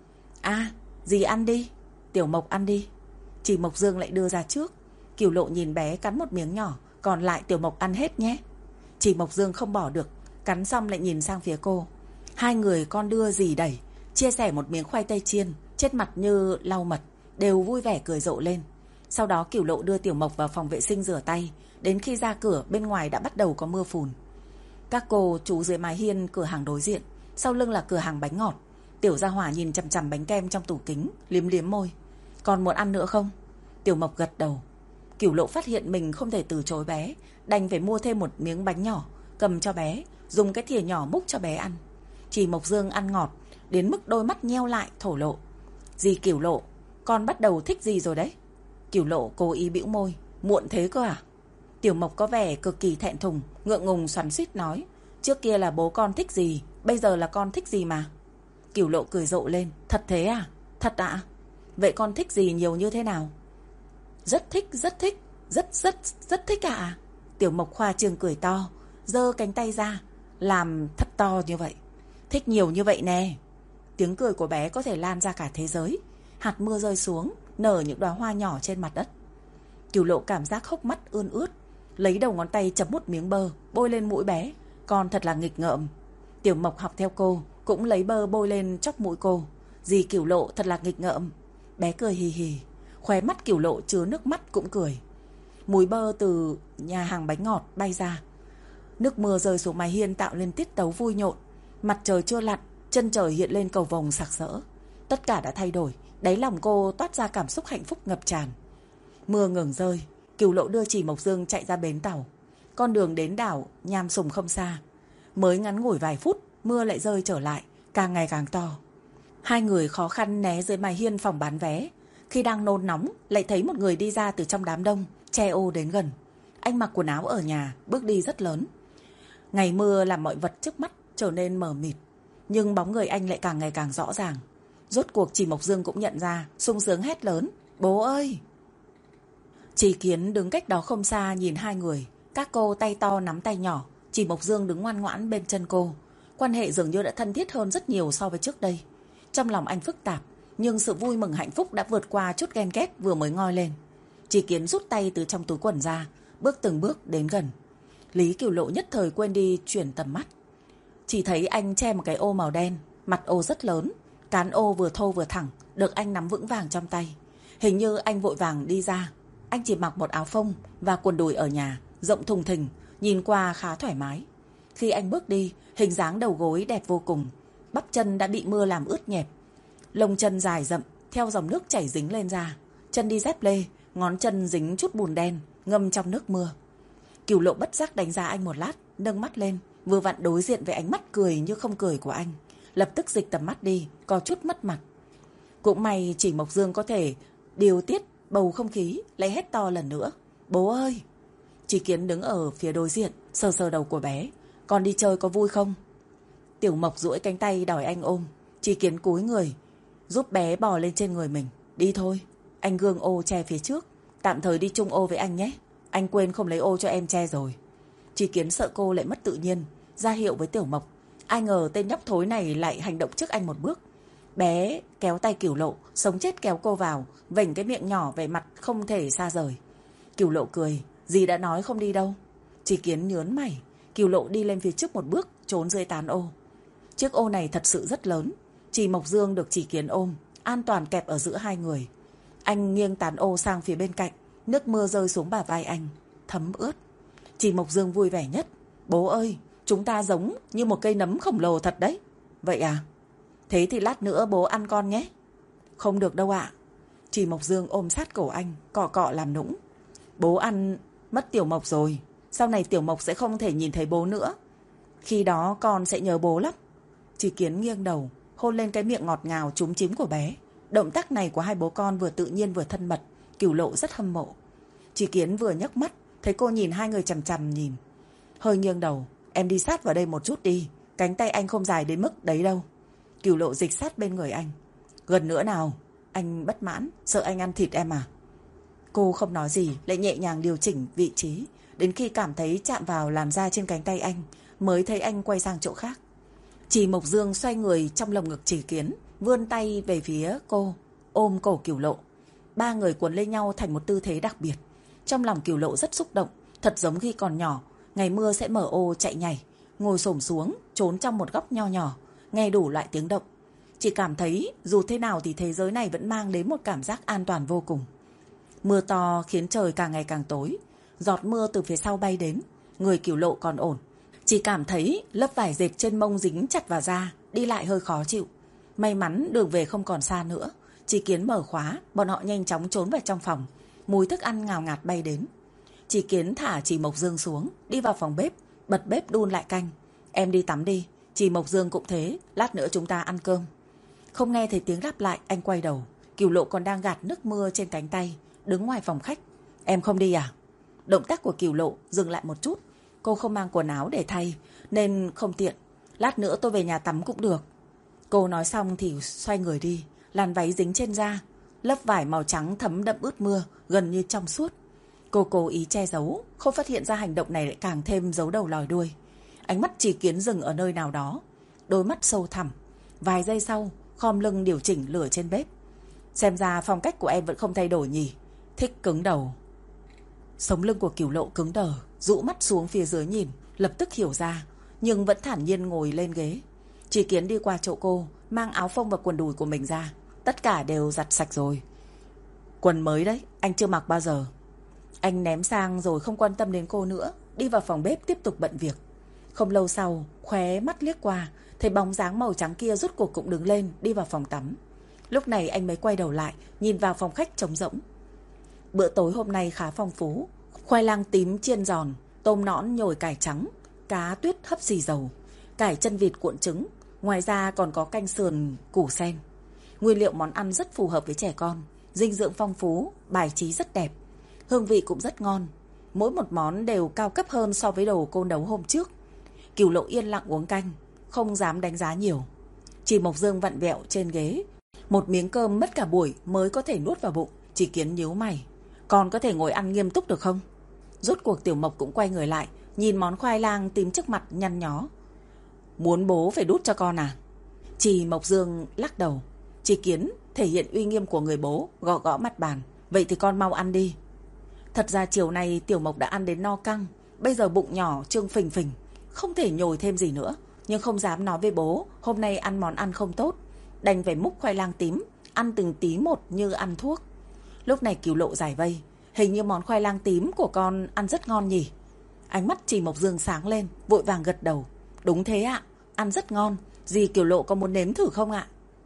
À, dì ăn đi. Tiểu Mộc ăn đi. Chỉ Mộc Dương lại đưa ra trước. Cửu Lộ nhìn bé cắn một miếng nhỏ, còn lại Tiểu Mộc ăn hết nhé. Chỉ Mộc Dương không bỏ được, cắn xong lại nhìn sang phía cô. Hai người con đưa dì đẩy, chia sẻ một miếng khoai tây chiên, chết mặt như lau mật, đều vui vẻ cười rộ lên. Sau đó Cửu Lộ đưa Tiểu Mộc vào phòng vệ sinh rửa tay. Đến khi ra cửa, bên ngoài đã bắt đầu có mưa phùn. Các cô chú dưới mái hiên cửa hàng đối diện, sau lưng là cửa hàng bánh ngọt. Tiểu Gia Hỏa nhìn chằm chằm bánh kem trong tủ kính, liếm liếm môi. Còn muốn ăn nữa không? Tiểu Mộc gật đầu. Cửu Lộ phát hiện mình không thể từ chối bé, đành phải mua thêm một miếng bánh nhỏ, cầm cho bé, dùng cái thìa nhỏ múc cho bé ăn. Chỉ Mộc Dương ăn ngọt, đến mức đôi mắt nheo lại thổ lộ. Dì Cửu Lộ, con bắt đầu thích gì rồi đấy? Cửu Lộ cố ý bĩu môi. Muộn thế cơ à? Tiểu Mộc có vẻ cực kỳ thẹn thùng, ngượng ngùng xoắn xuýt nói. Trước kia là bố con thích gì, bây giờ là con thích gì mà. Cửu Lộ cười rộ lên. Thật thế à? Thật ạ? Vậy con thích gì nhiều như thế nào? Rất thích, rất thích, rất rất rất thích ạ. À? Tiểu Mộc khoa trương cười to, giơ cánh tay ra, làm thật to như vậy. Thích nhiều như vậy nè. Tiếng cười của bé có thể lan ra cả thế giới. Hạt mưa rơi xuống, nở những đóa hoa nhỏ trên mặt đất. Cửu Lộ cảm giác hốc mắt ươn ướt, lấy đầu ngón tay chấm một miếng bơ, bôi lên mũi bé. Con thật là nghịch ngợm. Tiểu Mộc học theo cô, cũng lấy bơ bôi lên chóp mũi cô. Dì Cửu Lộ thật là nghịch ngợm. Bé cười hì hì, khóe mắt Cửu Lộ chứa nước mắt cũng cười. Mùi bơ từ nhà hàng bánh ngọt bay ra. Nước mưa rơi xuống mái hiên tạo lên tiết tấu vui nhộn. Mặt trời chưa lặn, chân trời hiện lên cầu vồng sặc sỡ. Tất cả đã thay đổi, đáy lòng cô toát ra cảm xúc hạnh phúc ngập tràn. Mưa ngừng rơi, Cửu Lộ đưa Chỉ Mộc Dương chạy ra bến tàu. Con đường đến đảo Nham Sùng không xa. Mới ngắn ngủi vài phút, mưa lại rơi trở lại, càng ngày càng to. Hai người khó khăn né dưới mái hiên phòng bán vé. Khi đang nôn nóng, lại thấy một người đi ra từ trong đám đông, che ô đến gần. Anh mặc quần áo ở nhà, bước đi rất lớn. Ngày mưa làm mọi vật trước mắt trở nên mờ mịt, nhưng bóng người anh lại càng ngày càng rõ ràng. Rốt cuộc Chỉ Mộc Dương cũng nhận ra, sung sướng hét lớn. Bố ơi! Chỉ Kiến đứng cách đó không xa nhìn hai người. Các cô tay to nắm tay nhỏ. Chỉ Mộc Dương đứng ngoan ngoãn bên chân cô. Quan hệ dường như đã thân thiết hơn rất nhiều so với trước đây. Trong lòng anh phức tạp, nhưng sự vui mừng hạnh phúc đã vượt qua chút ghen ghét vừa mới ngoi lên. Chỉ Kiến rút tay từ trong túi quần ra, bước từng bước đến gần. Lý Cửu Lộ nhất thời quên đi chuyển tầm mắt. Chỉ thấy anh che một cái ô màu đen, mặt ô rất lớn, cán ô vừa thô vừa thẳng, được anh nắm vững vàng trong tay. Hình như anh vội vàng đi ra. Anh chỉ mặc một áo phông và quần đùi ở nhà, rộng thùng thình, nhìn qua khá thoải mái. Khi anh bước đi, hình dáng đầu gối đẹp vô cùng, bắp chân đã bị mưa làm ướt nhẹp. Lông chân dài rậm, theo dòng nước chảy dính lên da. Chân đi dép lê, ngón chân dính chút bùn đen, ngâm trong nước mưa. Cửu Lộ bất giác đánh giá anh một lát, nâng mắt lên, vừa vặn đối diện với ánh mắt cười như không cười của anh. Lập tức dịch tầm mắt đi, có chút mất mặt. Cũng may Chỉ Mộc Dương có thể điều tiết bầu không khí, lại hét to lần nữa. Bố ơi! Chỉ Kiến đứng ở phía đối diện, sờ sờ đầu của bé. Con đi chơi có vui không? Tiểu Mộc duỗi cánh tay đòi anh ôm. Chỉ Kiến cúi người, giúp bé bò lên trên người mình. Đi thôi. Anh gương ô che phía trước. Tạm thời đi chung ô với anh nhé. Anh quên không lấy ô cho em che rồi. Chỉ Kiến sợ cô lại mất tự nhiên, ra hiệu với Tiểu Mộc. Ai ngờ tên nhóc thối này lại hành động trước anh một bước. Bé kéo tay Cửu Lộ, sống chết kéo cô vào, vểnh cái miệng nhỏ về mặt không thể xa rời. Cửu Lộ cười. Dì đã nói không đi đâu. Chỉ Kiến nhớn mày. Cửu Lộ đi lên phía trước một bước, trốn dưới tán ô. Chiếc ô này thật sự rất lớn. Chỉ Mộc Dương được Chỉ Kiến ôm, an toàn kẹp ở giữa hai người. Anh nghiêng tán ô sang phía bên cạnh, nước mưa rơi xuống bả vai anh, thấm ướt. Chỉ Mộc Dương vui vẻ nhất. Bố ơi, chúng ta giống như một cây nấm khổng lồ thật đấy. Vậy à? Thế thì lát nữa bố ăn con nhé. Không được đâu ạ. Chỉ Mộc Dương ôm sát cổ anh, cọ cọ làm nũng. Bố ăn mất Tiểu Mộc rồi, sau này Tiểu Mộc sẽ không thể nhìn thấy bố nữa. Khi đó con sẽ nhớ bố lắm. Chỉ Kiến nghiêng đầu, hôn lên cái miệng ngọt ngào chúm chím của bé. Động tác này của hai bố con vừa tự nhiên vừa thân mật, Cửu Lộ rất hâm mộ. Chỉ Kiến vừa nhấc mắt, thấy cô nhìn hai người chằm chằm nhìn, hơi nghiêng đầu. Em đi sát vào đây một chút đi, cánh tay anh không dài đến mức đấy đâu. Cửu Lộ dịch sát bên người anh. Gần nữa nào. Anh bất mãn, sợ anh ăn thịt em à? Cô không nói gì, lại nhẹ nhàng điều chỉnh vị trí, đến khi cảm thấy chạm vào làn da trên cánh tay anh, mới thấy anh quay sang chỗ khác. Chỉ Mộc Dương xoay người trong lồng ngực Chỉ Kiến, vươn tay về phía cô, ôm cổ Cửu Lộ. Ba người cuốn lấy nhau thành một tư thế đặc biệt. Trong lòng Cửu Lộ rất xúc động, thật giống khi còn nhỏ, ngày mưa sẽ mở ô chạy nhảy, ngồi xổm xuống, trốn trong một góc nho nhỏ, nghe đủ loại tiếng động. Chỉ cảm thấy dù thế nào thì thế giới này vẫn mang đến một cảm giác an toàn vô cùng. Mưa to khiến trời càng ngày càng tối, giọt mưa từ phía sau bay đến, người Cửu Lộ còn ổn. Chỉ cảm thấy lớp vải dệt trên mông dính chặt vào da, đi lại hơi khó chịu. May mắn đường về không còn xa nữa. Chỉ Kiến mở khóa, bọn họ nhanh chóng trốn vào trong phòng. Mùi thức ăn ngào ngạt bay đến. Chỉ Kiến thả Chỉ Mộc Dương xuống, đi vào phòng bếp, bật bếp đun lại canh. Em đi tắm đi, Chỉ Mộc Dương cũng thế, lát nữa chúng ta ăn cơm. Không nghe thấy tiếng lặp lại, anh quay đầu. Cửu Lộ còn đang gạt nước mưa trên cánh tay, đứng ngoài phòng khách. Em không đi à? Động tác của Cửu Lộ dừng lại một chút. Cô không mang quần áo để thay nên không tiện. Lát nữa tôi về nhà tắm cũng được. Cô nói xong thì xoay người đi. Làn váy dính trên da, lớp vải màu trắng thấm đẫm ướt mưa, gần như trong suốt. Cô cố ý che giấu, không phát hiện ra hành động này lại càng thêm giấu đầu lòi đuôi. Ánh mắt Chỉ Kiến dừng ở nơi nào đó, đôi mắt sâu thẳm. Vài giây sau, khom lưng điều chỉnh lửa trên bếp. Xem ra phong cách của em vẫn không thay đổi nhỉ? Thích cứng đầu. Sống lưng của Cửu Lộ cứng đờ, rũ mắt xuống phía dưới nhìn, lập tức hiểu ra, nhưng vẫn thản nhiên ngồi lên ghế. Chỉ Kiến đi qua chỗ cô, mang áo phông và quần đùi của mình ra. Tất cả đều giặt sạch rồi. Quần mới đấy, anh chưa mặc bao giờ. Anh ném sang rồi không quan tâm đến cô nữa, đi vào phòng bếp tiếp tục bận việc. Không lâu sau, khóe mắt liếc qua, thấy bóng dáng màu trắng kia rút cuộc cũng đứng lên, đi vào phòng tắm. Lúc này anh mới quay đầu lại, nhìn vào phòng khách trống rỗng. Bữa tối hôm nay khá phong phú. Khoai lang tím chiên giòn, tôm nõn nhồi cải trắng, cá tuyết hấp xì dầu, cải chân vịt cuộn trứng. Ngoài ra còn có canh sườn củ sen. Nguyên liệu món ăn rất phù hợp với trẻ con, dinh dưỡng phong phú, bài trí rất đẹp. Hương vị cũng rất ngon. Mỗi một món đều cao cấp hơn so với đồ cô nấu hôm trước. Cửu Lộ yên lặng uống canh, không dám đánh giá nhiều. Chỉ Mộc Dương vặn vẹo trên ghế. Một miếng cơm mất cả buổi mới có thể nuốt vào bụng. Chỉ Kiến nhíu mày. Còn có thể ngồi ăn nghiêm túc được không? Rốt cuộc Tiểu Mộc cũng quay người lại, nhìn món khoai lang tím trước mặt nhăn nhó. Muốn bố phải đút cho con à? Chỉ Mộc Dương lắc đầu. Chỉ Kiến thể hiện uy nghiêm của người bố, gõ gõ mặt bàn. Vậy thì con mau ăn đi. Thật ra chiều nay Tiểu Mộc đã ăn đến no căng, bây giờ bụng nhỏ trương phình phình, không thể nhồi thêm gì nữa. Nhưng không dám nói với bố hôm nay ăn món ăn không tốt, đành phải múc khoai lang tím, ăn từng tí một như ăn thuốc. Lúc này Cửu Lộ giải vây. Hình như món khoai lang tím của con ăn rất ngon nhỉ? Ánh mắt Chỉ Mộc Dương sáng lên, vội vàng gật đầu. Đúng thế ạ, ăn rất ngon. Dì Cửu Lộ có muốn nếm thử không ạ?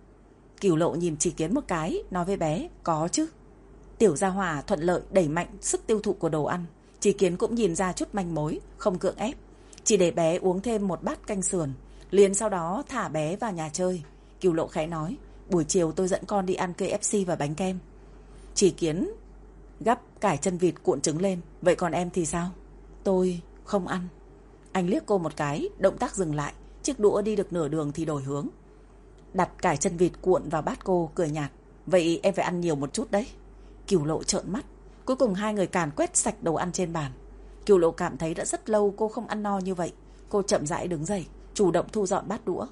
Cửu Lộ nhìn Chỉ Kiến một cái, nói với bé, có chứ. Tiểu gia hỏa thuận lợi đẩy mạnh sức tiêu thụ của đồ ăn. Chỉ Kiến cũng nhìn ra chút manh mối, không cưỡng ép. Chỉ để bé uống thêm một bát canh sườn, liền sau đó thả bé vào nhà chơi. Cửu Lộ khẽ nói, buổi chiều tôi dẫn con đi ăn ca ép xê và bánh kem. Chỉ Kiến gắp cải chân vịt cuộn trứng lên. Vậy còn em thì sao? Tôi không ăn. Anh liếc cô một cái, động tác dừng lại. Chiếc đũa đi được nửa đường thì đổi hướng, đặt cải chân vịt cuộn vào bát cô, cười nhạt. Vậy em phải ăn nhiều một chút đấy. Cửu Lộ trợn mắt. Cuối cùng hai người càn quét sạch đồ ăn trên bàn. Cửu Lộ cảm thấy đã rất lâu cô không ăn no như vậy. Cô chậm rãi đứng dậy, chủ động thu dọn bát đũa.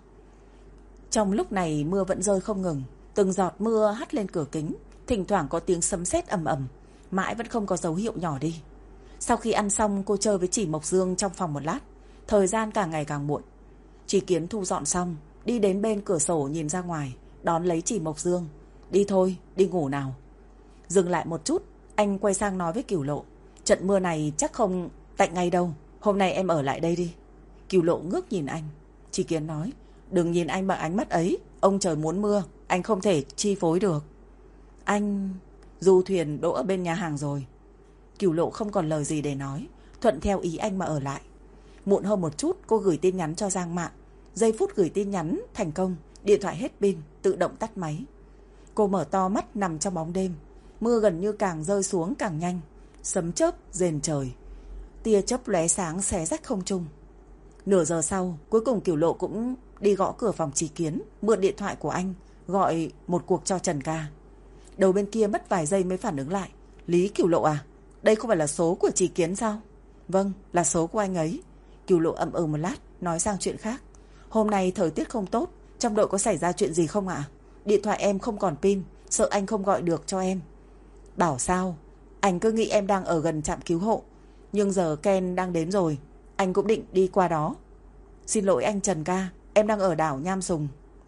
Trong lúc này mưa vẫn rơi không ngừng. Từng giọt mưa hắt lên cửa kính, thỉnh thoảng có tiếng sấm sét ầm ầm, mãi vẫn không có dấu hiệu nhỏ đi. Sau khi ăn xong, cô chơi với Chỉ Mộc Dương trong phòng một lát. Thời gian càng ngày càng muộn. Chỉ Kiến thu dọn xong, đi đến bên cửa sổ nhìn ra ngoài, đón lấy Chỉ Mộc Dương. Đi thôi, đi ngủ nào. Dừng lại một chút, anh quay sang nói với Cửu Lộ, trận mưa này chắc không tạnh ngay đâu, hôm nay em ở lại đây đi. Cửu Lộ ngước nhìn anh. Chỉ Kiến nói, đừng nhìn anh bằng ánh mắt ấy, ông trời muốn mưa, anh không thể chi phối được. Anh... Du thuyền đỗ ở bên nhà hàng rồi. Cửu Lộ không còn lời gì để nói, thuận theo ý anh mà ở lại. Muộn hơn một chút, cô gửi tin nhắn cho Giang Mạn. Giây phút gửi tin nhắn thành công, điện thoại hết pin, tự động tắt máy. Cô mở to mắt nằm trong bóng đêm. Mưa gần như càng rơi xuống càng nhanh, sấm chớp rền trời, tia chớp lóe sáng xé rách không trung. Nửa giờ sau, cuối cùng Cửu Lộ cũng đi gõ cửa phòng Chỉ Kiến, mượn điện thoại của anh, gọi một cuộc cho Trần ca. Đầu bên kia mất vài giây mới phản ứng lại. Lý Cửu Lộ à? Đây không phải là số của Trí Kiến sao? Vâng, là số của anh ấy. Cửu Lộ ậm ừ một lát, nói sang chuyện khác. Hôm nay thời tiết không tốt, trong đội có xảy ra chuyện gì không ạ? Điện thoại em không còn pin, sợ anh không gọi được cho em. Bảo sao? Anh cứ nghĩ em đang ở gần trạm cứu hộ, nhưng giờ Ken đang đến rồi, anh cũng định đi qua đó. Xin lỗi anh Trần ca, em đang ở đảo Nham Sùng.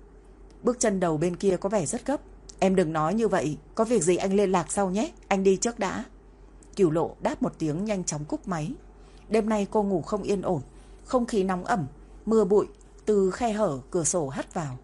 Bước chân đầu bên kia có vẻ rất gấp. Em đừng nói như vậy, có việc gì anh liên lạc sau nhé, anh đi trước đã. Cửu Lộ đáp một tiếng nhanh chóng cúp máy. Đêm nay cô ngủ không yên ổn, không khí nóng ẩm, mưa bụi từ khe hở cửa sổ hắt vào.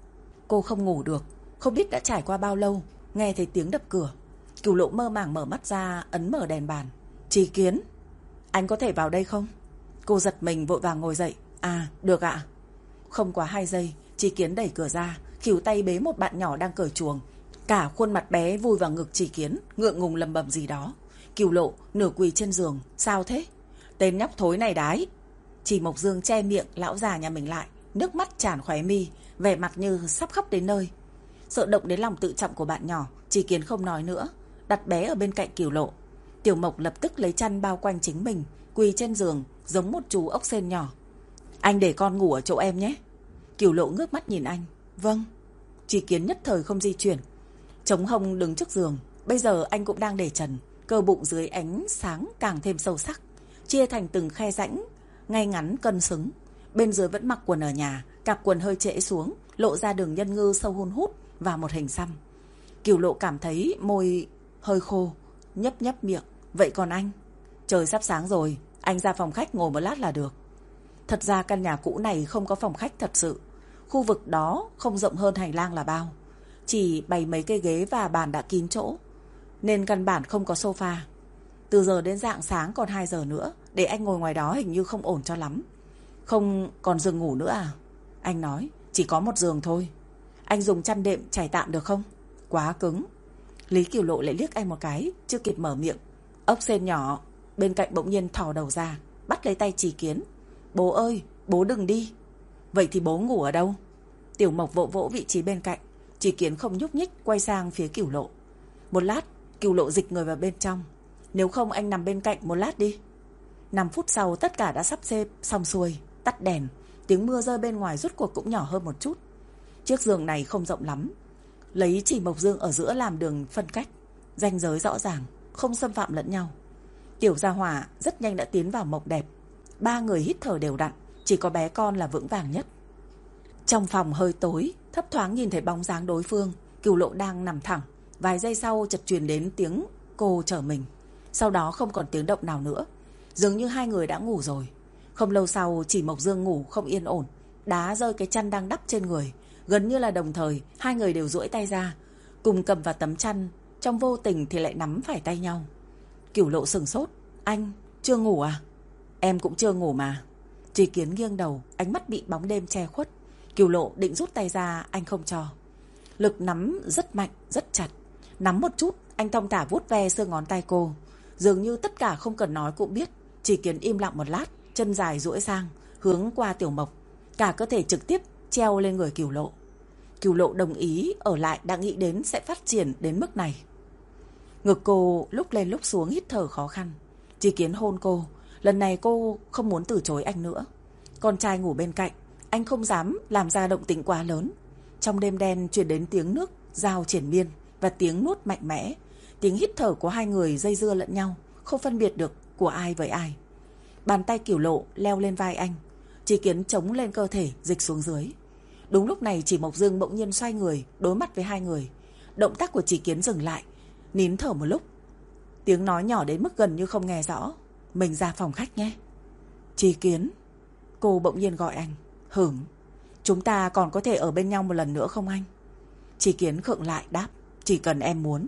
Cô không ngủ được, không biết đã trải qua bao lâu, nghe thấy tiếng đập cửa. Cửu Lộ mơ màng mở mắt ra, ấn mở đèn bàn. Trí Kiến, anh có thể vào đây không? Cô giật mình vội vàng ngồi dậy. À, được ạ. Không quá hai giây, Trí Kiến đẩy cửa ra, khỉu tay bế một bạn nhỏ đang cởi chuồng. Cả khuôn mặt bé vui vào ngực Trí Kiến, ngượng ngùng lầm bầm gì đó. Cửu Lộ nửa quỳ trên giường. Sao thế? Tên nhóc thối này đái. Chỉ Mộc Dương che miệng lão già nhà mình lại, nước mắt tràn khóe mi, vẻ mặt như sắp khóc đến nơi. Sợ động đến lòng tự trọng của bạn nhỏ, Trí Kiến không nói nữa, đặt bé ở bên cạnh Cửu Lộ. Tiểu Mộc lập tức lấy chăn bao quanh chính mình, quỳ trên giường giống một chú ốc sên nhỏ. Anh để con ngủ ở chỗ em nhé. Cửu Lộ ngước mắt nhìn anh. Vâng. Trí Kiến nhất thời không di chuyển, chống hông đứng trước giường. Bây giờ anh cũng đang để trần, cơ bụng dưới ánh sáng càng thêm sâu sắc, chia thành từng khe rãnh ngay ngắn cân xứng. Bên dưới vẫn mặc quần ở nhà, cặp quần hơi trễ xuống, lộ ra đường nhân ngư sâu hun hút và một hình xăm. Cửu Lộ cảm thấy môi hơi khô, nhấp nhấp miệng. Vậy còn anh? Trời sắp sáng rồi, anh ra phòng khách ngồi một lát là được. Thật ra căn nhà cũ này không có phòng khách thật sự. Khu vực đó không rộng hơn hành lang là bao, chỉ bày mấy cây ghế và bàn đã kín chỗ, nên căn bản không có sofa. Từ giờ đến rạng sáng còn hai giờ nữa, để anh ngồi ngoài đó hình như không ổn cho lắm. Không còn giường ngủ nữa à? Anh nói, chỉ có một giường thôi. Anh dùng chăn đệm trải tạm được không? Quá cứng. Lý Cửu Lộ lại liếc anh một cái, chưa kịp mở miệng, ốc sên nhỏ bên cạnh bỗng nhiên thò đầu ra, bắt lấy tay Trí Kiến. Bố ơi, bố đừng đi. Vậy thì bố ngủ ở đâu? Tiểu Mộc vỗ vỗ vị trí bên cạnh. Trí Kiến không nhúc nhích, quay sang phía Cửu Lộ. Một lát, Cửu Lộ dịch người vào bên trong. Nếu không anh nằm bên cạnh một lát đi. Năm phút sau tất cả đã sắp xếp xong xuôi, tắt đèn. Tiếng mưa rơi bên ngoài rút cuộc cũng nhỏ hơn một chút. Chiếc giường này không rộng lắm, lấy Chỉ Mộc Dương ở giữa làm đường phân cách, ranh giới rõ ràng, không xâm phạm lẫn nhau. Tiểu Gia Hỏa rất nhanh đã tiến vào mộng đẹp. Ba người hít thở đều đặn, chỉ có bé con là vững vàng nhất. Trong phòng hơi tối, thấp thoáng nhìn thấy bóng dáng đối phương. Cửu Lộ đang nằm thẳng, vài giây sau chợt truyền đến tiếng cô chở mình. Sau đó không còn tiếng động nào nữa, dường như hai người đã ngủ rồi. Không lâu sau, Chỉ Mộc Dương ngủ không yên ổn, đá rơi cái chăn đang đắp trên người. Gần như là đồng thời, hai người đều duỗi tay ra, cùng cầm vào tấm chăn, trong vô tình thì lại nắm phải tay nhau. Cửu Lộ sửng sốt. Anh chưa ngủ à? Em cũng chưa ngủ mà. Trí Kiến nghiêng đầu, ánh mắt bị bóng đêm che khuất. Cửu Lộ định rút tay ra, anh không cho. Lực nắm rất mạnh, rất chặt. Nắm một chút, anh thong thả vuốt ve xương ngón tay cô. Dường như tất cả không cần nói cũng biết. Trí Kiến im lặng một lát, chân dài duỗi sang, hướng qua Tiểu Mộc, cả cơ thể trực tiếp treo lên người Cửu Lộ. Cửu Lộ đồng ý ở lại, đã nghĩ đến sẽ phát triển đến mức này. Ngực cô lúc lên lúc xuống, hít thở khó khăn. Trí Kiến hôn cô. Lần này cô không muốn từ chối anh nữa. Con trai ngủ bên cạnh, anh không dám làm ra động tĩnh quá lớn. Trong đêm đen truyền đến tiếng nước dao triển miên và tiếng nuốt mạnh mẽ. Tiếng hít thở của hai người dây dưa lẫn nhau, không phân biệt được của ai với ai. Bàn tay Cửu Lộ leo lên vai anh. Trí Kiến chống lên cơ thể, dịch xuống dưới. Đúng lúc này Chỉ Mộc Dương bỗng nhiên xoay người, đối mặt với hai người. Động tác của Trí Kiến dừng lại, nín thở một lúc. Tiếng nói nhỏ đến mức gần như không nghe rõ. Mình ra phòng khách nhé. Trí Kiến. Cô bỗng nhiên gọi anh. Hửm. Chúng ta còn có thể ở bên nhau một lần nữa không anh? Trí Kiến khựng lại đáp. Chỉ cần em muốn.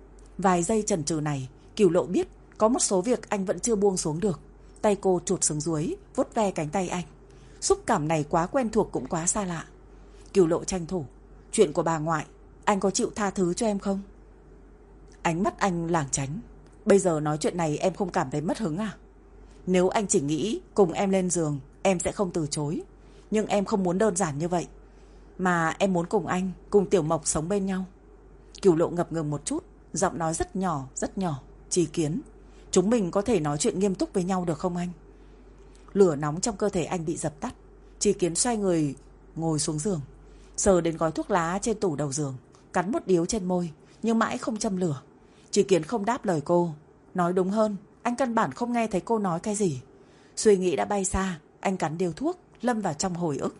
Vài giây chần chừ này, Cửu Lộ biết có một số việc anh vẫn chưa buông xuống được. Tay cô trụt xuống dưới, vuốt ve cánh tay anh. Xúc cảm này quá quen thuộc cũng quá xa lạ. Cửu Lộ tranh thủ. Chuyện của bà ngoại, anh có chịu tha thứ cho em không? Ánh mắt anh lảng tránh. Bây giờ nói chuyện này em không cảm thấy mất hứng à? Nếu anh chỉ nghĩ cùng em lên giường, em sẽ không từ chối. Nhưng em không muốn đơn giản như vậy, mà em muốn cùng anh, cùng Tiểu Mộc sống bên nhau. Cửu Lộ ngập ngừng một chút, giọng nói rất nhỏ, rất nhỏ. Tri Kiến, chúng mình có thể nói chuyện nghiêm túc với nhau được không anh? Lửa nóng trong cơ thể anh bị dập tắt. Tri Kiến xoay người ngồi xuống giường, sờ đến gói thuốc lá trên tủ đầu giường, cắn một điếu trên môi, nhưng mãi không châm lửa. Tri Kiến không đáp lời cô. Nói đúng hơn, anh căn bản không nghe thấy cô nói cái gì. Suy nghĩ đã bay xa, anh cắn điếu thuốc, lâm vào trong hồi ức.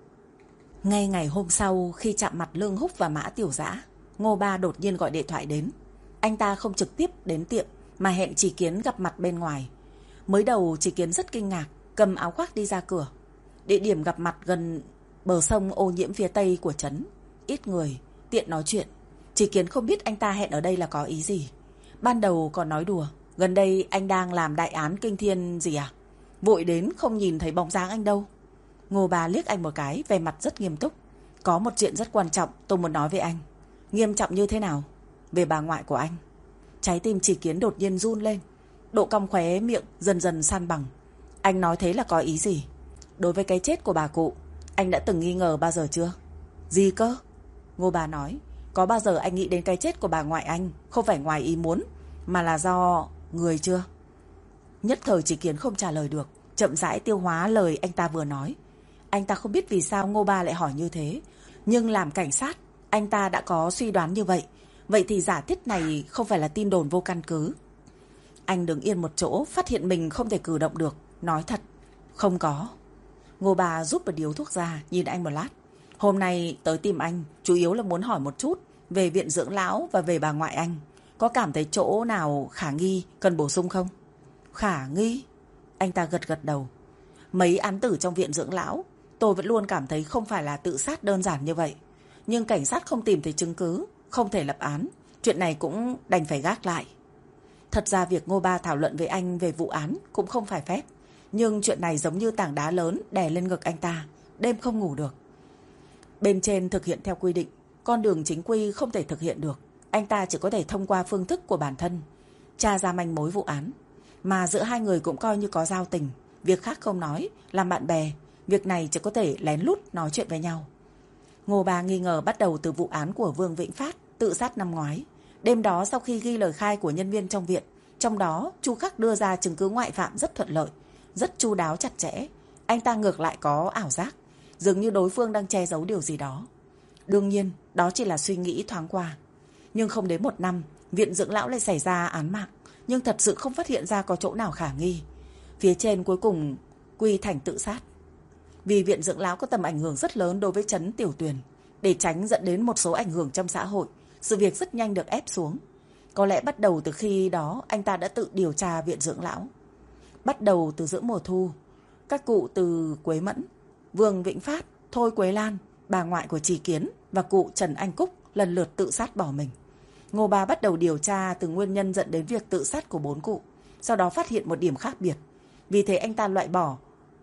Ngay ngày hôm sau, khi chạm mặt Lương Húc và Mã Tiểu Dã, Ngô Ba đột nhiên gọi điện thoại đến. Anh ta không trực tiếp đến tiệm mà hẹn Tri Kiến gặp mặt bên ngoài. Mới đầu Tri Kiến rất kinh ngạc, cầm áo khoác đi ra cửa. Địa điểm gặp mặt gần bờ sông ô nhiễm phía tây của trấn, ít người, tiện nói chuyện. Tri Kiến không biết anh ta hẹn ở đây là có ý gì. Ban đầu còn nói đùa, gần đây anh đang làm đại án kinh thiên gì à? Vội đến không nhìn thấy bóng dáng anh đâu. Ngô Ba liếc anh một cái, vẻ mặt rất nghiêm túc. Có một chuyện rất quan trọng tôi muốn nói với anh. Nghiêm trọng như thế nào? Về bà ngoại của anh. Trái tim Tri Kiến đột nhiên run lên, độ cong khóe miệng dần dần san bằng. Anh nói thế là có ý gì? Đối với cái chết của bà cụ, anh đã từng nghi ngờ bao giờ chưa? Gì cơ? Ngô Ba nói, có bao giờ anh nghĩ đến cái chết của bà ngoại anh không phải ngoài ý muốn, mà là do người chưa? Nhất thời Tri Kiến không trả lời được, chậm rãi tiêu hóa lời anh ta vừa nói. Anh ta không biết vì sao Ngô Ba lại hỏi như thế, nhưng làm cảnh sát, anh ta đã có suy đoán như vậy. Vậy thì giả thiết này không phải là tin đồn vô căn cứ. Anh đứng yên một chỗ, phát hiện mình không thể cử động được, nói thật, không có. Ngô Ba rút một điếu thuốc ra, nhìn anh một lát. Hôm nay tới tìm anh, chủ yếu là muốn hỏi một chút về viện dưỡng lão và về bà ngoại anh. Có cảm thấy chỗ nào khả nghi, cần bổ sung không? Khả nghi? Anh ta gật gật đầu. Mấy án tử trong viện dưỡng lão, tôi vẫn luôn cảm thấy không phải là tự sát đơn giản như vậy. Nhưng cảnh sát không tìm thấy chứng cứ, không thể lập án. Chuyện này cũng đành phải gác lại. Thật ra việc Ngô Ba thảo luận với anh về vụ án cũng không phải phép. Nhưng chuyện này giống như tảng đá lớn đè lên ngực anh ta, đêm không ngủ được. Bên trên thực hiện theo quy định, con đường chính quy không thể thực hiện được. Anh ta chỉ có thể thông qua phương thức của bản thân tra ra manh mối vụ án. Mà giữa hai người cũng coi như có giao tình. Việc khác không nói, làm bạn bè. Việc này chỉ có thể lén lút nói chuyện với nhau. Ngô Ba nghi ngờ bắt đầu từ vụ án của Vương Vĩnh Phát tự sát năm ngoái. Đêm đó sau khi ghi lời khai của nhân viên trong viện, trong đó Chu Khắc đưa ra chứng cứ ngoại phạm rất thuận lợi, rất chu đáo chặt chẽ. Anh ta ngược lại có ảo giác, dường như đối phương đang che giấu điều gì đó. Đương nhiên, đó chỉ là suy nghĩ thoáng qua. Nhưng không đến một năm, viện dưỡng lão lại xảy ra án mạng, nhưng thật sự không phát hiện ra có chỗ nào khả nghi. Phía trên cuối cùng quy thành tự sát. Vì viện dưỡng lão có tầm ảnh hưởng rất lớn đối với trấn Tiểu Tuyền, để tránh dẫn đến một số ảnh hưởng trong xã hội, sự việc rất nhanh được ép xuống. Có lẽ bắt đầu từ khi đó anh ta đã tự điều tra viện dưỡng lão. Bắt đầu từ giữa mùa thu, các cụ từ Quế Mẫn, Vương Vĩnh Phát, Thôi Quế Lan, bà ngoại của Tri Kiến và cụ Trần Anh Cúc lần lượt tự sát bỏ mình. Ngô Ba bắt đầu điều tra từ nguyên nhân dẫn đến việc tự sát của bốn cụ, sau đó phát hiện một điểm khác biệt. Vì thế anh ta loại bỏ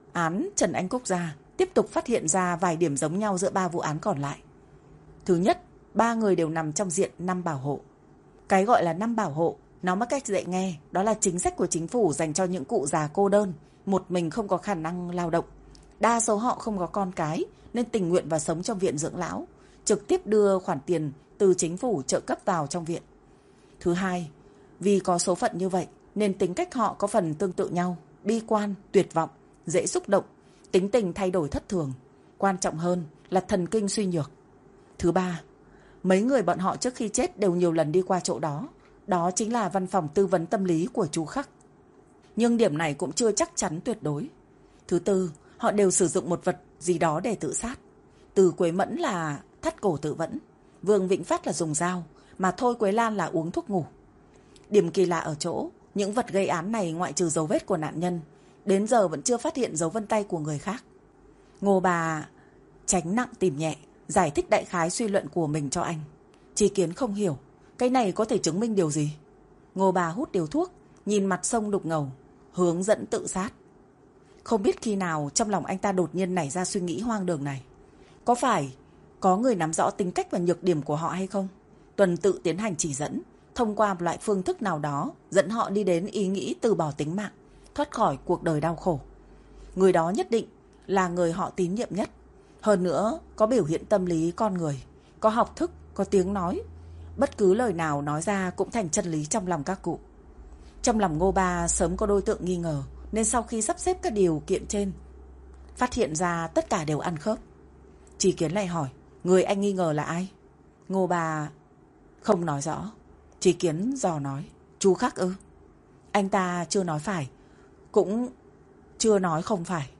án Trần Anh Cúc ra, tiếp tục phát hiện ra vài điểm giống nhau giữa ba vụ án còn lại. Thứ nhất, ba người đều nằm trong diện năm bảo hộ. Cái gọi là năm bảo hộ, nói một cách dễ nghe, đó là chính sách của chính phủ dành cho những cụ già cô đơn, một mình không có khả năng lao động. Đa số họ không có con cái nên tình nguyện vào sống trong viện dưỡng lão, trực tiếp đưa khoản tiền từ chính phủ trợ cấp vào trong viện. Thứ hai, vì có số phận như vậy nên tính cách họ có phần tương tự nhau, bi quan, tuyệt vọng, dễ xúc động, tính tình thay đổi thất thường. Quan trọng hơn là thần kinh suy nhược. Thứ ba, mấy người bọn họ trước khi chết đều nhiều lần đi qua chỗ đó. Đó chính là văn phòng tư vấn tâm lý của chú Khắc. Nhưng điểm này cũng chưa chắc chắn tuyệt đối. Thứ tư, họ đều sử dụng một vật gì đó để tự sát. Từ Quế Mẫn là thắt cổ tự vẫn, Vương Vĩnh Phát là dùng dao, mà Thôi Quế Lan là uống thuốc ngủ. Điểm kỳ lạ ở chỗ, những vật gây án này ngoại trừ dấu vết của nạn nhân, đến giờ vẫn chưa phát hiện dấu vân tay của người khác. Ngô Ba tránh nặng tìm nhẹ, giải thích đại khái suy luận của mình cho anh. Tri Kiến không hiểu, cái này có thể chứng minh điều gì? Ngô Ba hút điếu thuốc, nhìn mặt sông đục ngầu, hướng dẫn tự sát. Không biết khi nào trong lòng anh ta đột nhiên nảy ra suy nghĩ hoang đường này. Có phải có người nắm rõ tính cách và nhược điểm của họ hay không? Tuần tự tiến hành chỉ dẫn, thông qua một loại phương thức nào đó dẫn họ đi đến ý nghĩ từ bỏ tính mạng, thoát khỏi cuộc đời đau khổ. Người đó nhất định là người họ tín nhiệm nhất. Hơn nữa, có biểu hiện tâm lý con người, có học thức, có tiếng nói. Bất cứ lời nào nói ra cũng thành chân lý trong lòng các cụ. Trong lòng Ngô Ba sớm có đối tượng nghi ngờ, nên sau khi sắp xếp các điều kiện trên, phát hiện ra tất cả đều ăn khớp. Tri Kiến lại hỏi, người anh nghi ngờ là ai? Ngô Ba không nói rõ. Tri Kiến dò nói, chú Khắc ư? Anh ta chưa nói phải, cũng chưa nói không phải.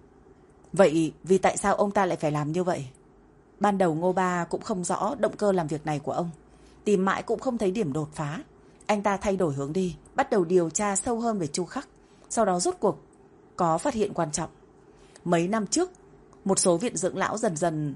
Vậy vì tại sao ông ta lại phải làm như vậy? Ban đầu Ngô Ba cũng không rõ động cơ làm việc này của ông, tìm mãi cũng không thấy điểm đột phá. Anh ta thay đổi hướng đi, bắt đầu điều tra sâu hơn về Chu Khắc. Sau đó rốt cuộc có phát hiện quan trọng. Mấy năm trước, một số viện dưỡng lão dần dần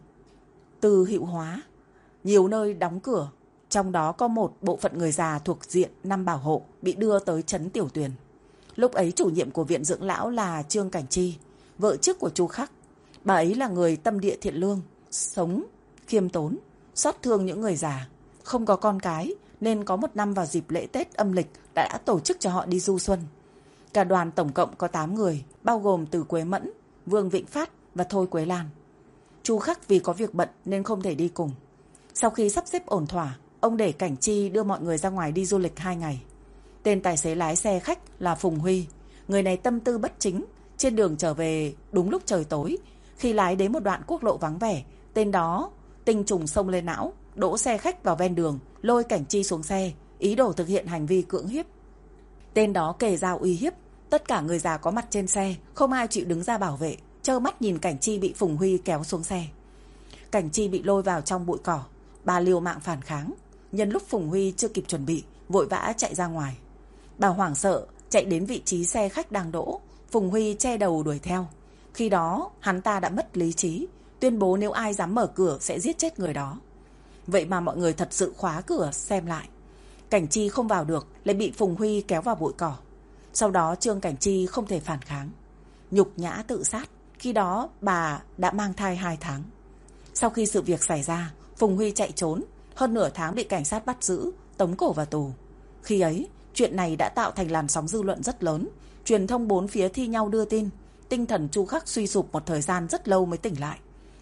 tư hữu hóa, nhiều nơi đóng cửa. Trong đó có một bộ phận người già thuộc diện năm bảo hộ bị đưa tới trấn Tiểu Tuyền. Lúc ấy chủ nhiệm của viện dưỡng lão là Trương Cảnh Chi, vợ trước của Chu Khắc. Bà ấy là người tâm địa thiện lương, sống khiêm tốn, xót thương những người già, không có con cái, nên có một năm vào dịp lễ Tết âm lịch đã tổ chức cho họ đi du xuân. Cả đoàn tổng cộng có tám người, bao gồm Từ Quế Mẫn, Vương Vĩnh Phát và Thôi Quế Lan. Chu Khắc vì có việc bận nên không thể đi cùng. Sau khi sắp xếp ổn thỏa, ông để Cảnh Chi đưa mọi người ra ngoài đi du lịch hai ngày. Tên tài xế lái xe khách là Phùng Huy. Người này tâm tư bất chính, trên đường trở về đúng lúc trời tối. Khi lái đến một đoạn quốc lộ vắng vẻ, tên đó tinh trùng xông lên não, đỗ xe khách vào ven đường, lôi Cảnh Chi xuống xe, ý đồ thực hiện hành vi cưỡng hiếp. Tên đó kề dao uy hiếp. Tất cả người già có mặt trên xe, không ai chịu đứng ra bảo vệ, trơ mắt nhìn Cảnh Chi bị Phùng Huy kéo xuống xe. Cảnh Chi bị lôi vào trong bụi cỏ. Bà liều mạng phản kháng. Nhân lúc Phùng Huy chưa kịp chuẩn bị, vội vã chạy ra ngoài. Bà hoảng sợ chạy đến vị trí xe khách đang đỗ. Phùng Huy che đầu đuổi theo. Khi đó hắn ta đã mất lý trí, tuyên bố nếu ai dám mở cửa sẽ giết chết người đó. Vậy mà mọi người thật sự khóa cửa xem lại. Cảnh Chi không vào được, lại bị Phùng Huy kéo vào bụi cỏ. Sau đó Trương Cảnh Chi không thể phản kháng, nhục nhã tự sát. Khi đó bà đã mang thai hai tháng. Sau khi sự việc xảy ra, Phùng Huy chạy trốn, hơn nửa tháng bị cảnh sát bắt giữ, tống cổ vào tù. Khi ấy, chuyện này đã tạo thành làn sóng dư luận rất lớn. Truyền thông bốn phía thi nhau đưa tin. Tinh thần Chu Khắc suy sụp một thời gian rất lâu mới tỉnh lại.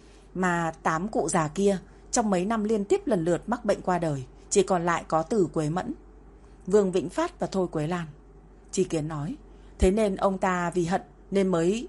Mà tám cụ già kia trong mấy năm liên tiếp lần lượt mắc bệnh qua đời, chỉ còn lại có Từ Quế Mẫn, Vương Vĩnh Phát và Thôi Quế Lan. Tri Kiến nói, thế nên ông ta vì hận nên mới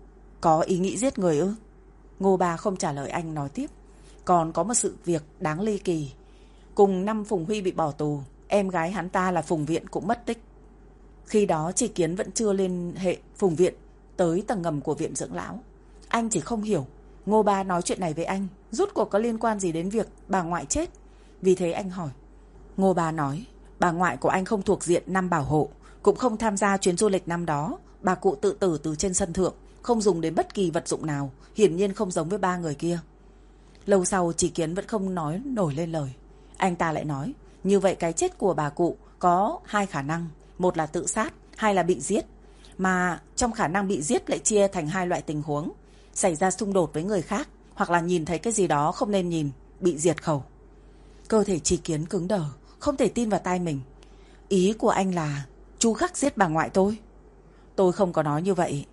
có ý nghĩ giết người ư? Ngô Ba không trả lời anh, nói tiếp, còn có một sự việc đáng ly kỳ. Cùng năm Phùng Huy bị bỏ tù, em gái hắn ta là Phùng Viện cũng mất tích. Khi đó Tri Kiến vẫn chưa liên hệ Phùng Viện tới tầng ngầm của viện dưỡng lão. Anh chỉ không hiểu Ngô Ba nói chuyện này với anh rốt cuộc có liên quan gì đến việc bà ngoại chết. Vì thế anh hỏi. Ngô Ba nói, bà ngoại của anh không thuộc diện năm bảo hộ, cũng không tham gia chuyến du lịch năm đó. Bà cụ tự tử từ trên sân thượng, không dùng đến bất kỳ vật dụng nào, hiển nhiên không giống với ba người kia. Lâu sau Tri Kiến vẫn không nói nổi lên lời. Anh ta lại nói, như vậy cái chết của bà cụ có hai khả năng, một là tự sát, hai là bị giết. Mà trong khả năng bị giết lại chia thành hai loại tình huống: xảy ra xung đột với người khác, hoặc là nhìn thấy cái gì đó không nên nhìn, bị diệt khẩu. Cơ thể Tri Kiến cứng đờ, không thể tin vào tai mình. Ý của anh là Chu Khắc giết bà ngoại tôi? Tôi không có nói như vậy.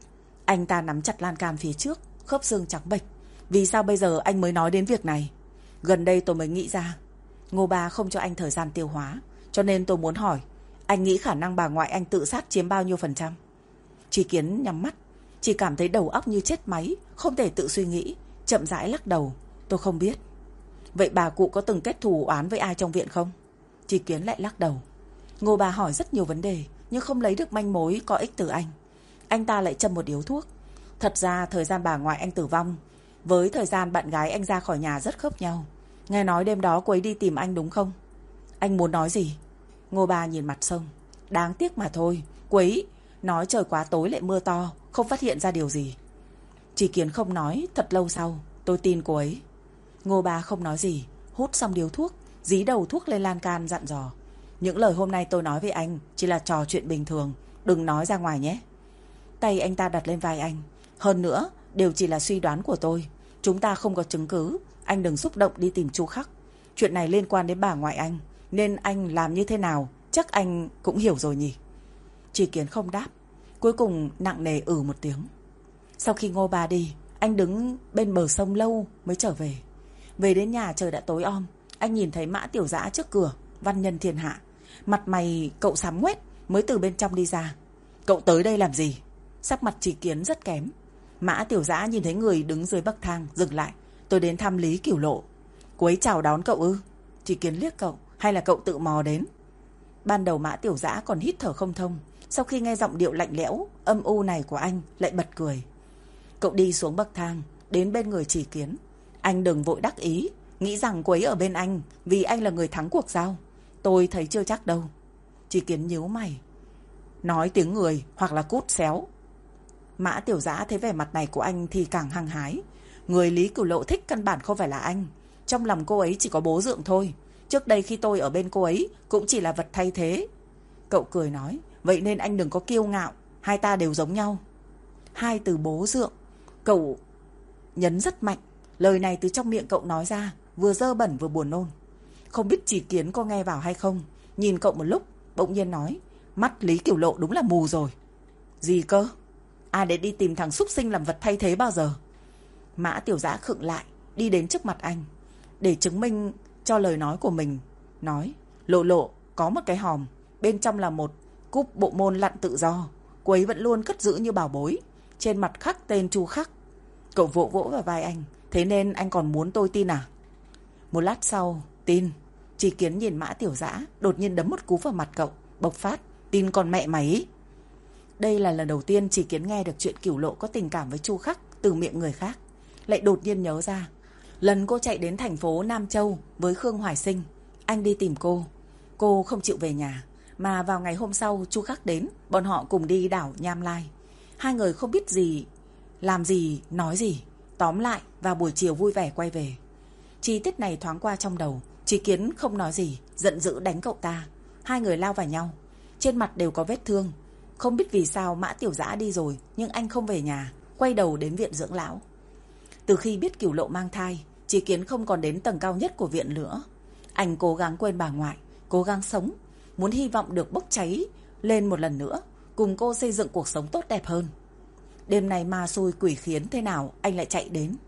Anh ta nắm chặt lan can phía trước, khớp xương trắng bệch. Vì sao bây giờ anh mới nói đến việc này? Gần đây tôi mới nghĩ ra. Ngô Ba không cho anh thời gian tiêu hóa, cho nên tôi muốn hỏi, anh nghĩ khả năng bà ngoại anh tự sát chiếm bao nhiêu phần trăm? Tri Kiến nhắm mắt, chỉ cảm thấy đầu óc như chết máy, không thể tự suy nghĩ, chậm rãi lắc đầu. Tôi không biết. Vậy bà cụ có từng kết thù oán với ai trong viện không? Tri Kiến lại lắc đầu. Ngô Ba hỏi rất nhiều vấn đề, nhưng không lấy được manh mối có ích từ anh. Anh ta lại châm một điếu thuốc. Thật ra thời gian bà ngoại anh tử vong với thời gian bạn gái anh ra khỏi nhà rất khớp nhau. Nghe nói đêm đó cô ấy đi tìm anh đúng không? Anh muốn nói gì? Ngô Ba nhìn mặt sông. Đáng tiếc mà thôi, cô ấy nói trời quá tối lại mưa to, không phát hiện ra điều gì. Tri Kiến không nói. Thật lâu sau, tôi tin cô ấy. Ngô Ba không nói gì, hút xong điếu thuốc, dí đầu thuốc lên lan can dặn dò. Những lời hôm nay tôi nói với anh chỉ là trò chuyện bình thường, đừng nói ra ngoài nhé. Tay anh ta đặt lên vai anh. Hơn nữa, đều chỉ là suy đoán của tôi. Chúng ta không có chứng cứ. Anh đừng xúc động đi tìm Chu Khắc. Chuyện này liên quan đến bà ngoại anh, nên anh làm như thế nào chắc anh cũng hiểu rồi nhỉ? Tri Kiến không đáp. Cuối cùng nặng nề ử một tiếng. Sau khi Ngô Ba đi, anh đứng bên bờ sông lâu mới trở về. Về đến nhà trời đã tối om. Anh nhìn thấy Mã Tiểu Dã trước cửa Văn Nhân Thiên Hạ. Mặt mày cậu xám ngoét mới từ bên trong đi ra. Cậu tới đây làm gì? Sắc mặt Trí Kiến rất kém. Mã Tiểu Dã nhìn thấy người đứng dưới bậc thang, dừng lại. Tôi đến thăm Lý Cửu Lộ. Cô ấy chào đón cậu ư? Trí Kiến liếc cậu. Hay là cậu tự mò đến? Ban đầu Mã Tiểu Dã còn hít thở không thông. Sau khi nghe giọng điệu lạnh lẽo, âm u này của anh, lại bật cười. Cậu đi xuống bậc thang, đến bên người Trí Kiến. Anh đừng vội đắc ý, nghĩ rằng cô ấy ở bên anh vì anh là người thắng cuộc giao. Tôi thấy chưa chắc đâu. Trí Kiến nhíu mày. Nói tiếng người hoặc là cút xéo. Mã Tiểu Dã thấy vẻ mặt này của anh thì càng hăng hái. Người Lý Cửu Lộ thích căn bản không phải là anh. Trong lòng cô ấy chỉ có bố dượng thôi. Trước đây khi tôi ở bên cô ấy cũng chỉ là vật thay thế. Cậu cười nói. Vậy nên anh đừng có kiêu ngạo. Hai ta đều giống nhau. Hai từ bố dượng cậu nhấn rất mạnh. Lời này từ trong miệng cậu nói ra vừa dơ bẩn vừa buồn nôn. Không biết Trí Kiến có nghe vào hay không. Nhìn cậu một lúc bỗng nhiên nói. Mắt Lý Cửu Lộ đúng là mù rồi. Gì cơ? Ai để đi tìm thằng xúc sinh làm vật thay thế bao giờ? Mã Tiểu Dã khựng lại, đi đến trước mặt anh để chứng minh cho lời nói của mình. Nói. Lộ Lộ có một cái hòm, bên trong là một cúp bộ môn lặn tự do. Cô ấy vẫn luôn cất giữ như bảo bối. Trên mặt khắc tên Chu Khắc. Cậu vỗ vỗ vào vai anh. Thế nên anh còn muốn tôi tin à? Một lát sau. Tin. Trí Kiến nhìn Mã Tiểu Dã, đột nhiên đấm một cú vào mặt cậu, bộc phát. Tin còn mẹ mày. Đây là lần đầu tiên Trí Kiến nghe được chuyện Cửu Lộ có tình cảm với Chu Khắc từ miệng người khác. Lại đột nhiên nhớ ra lần cô chạy đến thành phố Nam Châu với Khương Hoài Sinh. Anh đi tìm cô. Cô không chịu về nhà. Mà vào ngày hôm sau Chu Khắc đến, bọn họ cùng đi đảo Nham Lai. Hai người không biết gì, làm gì, nói gì. Tóm lại vào buổi chiều vui vẻ quay về. Chi tiết này thoáng qua trong đầu. Trí Kiến không nói gì, giận dữ đánh cậu ta. Hai người lao vào nhau. Trên mặt đều có vết thương. Không biết vì sao Mã Tiểu Dã đi rồi nhưng anh không về nhà, quay đầu đến viện dưỡng lão. Từ khi biết Cửu Lộ mang thai, Trí Kiến không còn đến tầng cao nhất của viện nữa. Anh cố gắng quên bà ngoại, cố gắng sống, muốn hy vọng được bốc cháy lên một lần nữa, cùng cô xây dựng cuộc sống tốt đẹp hơn. Đêm nay ma xui quỷ khiến thế nào anh lại chạy đến.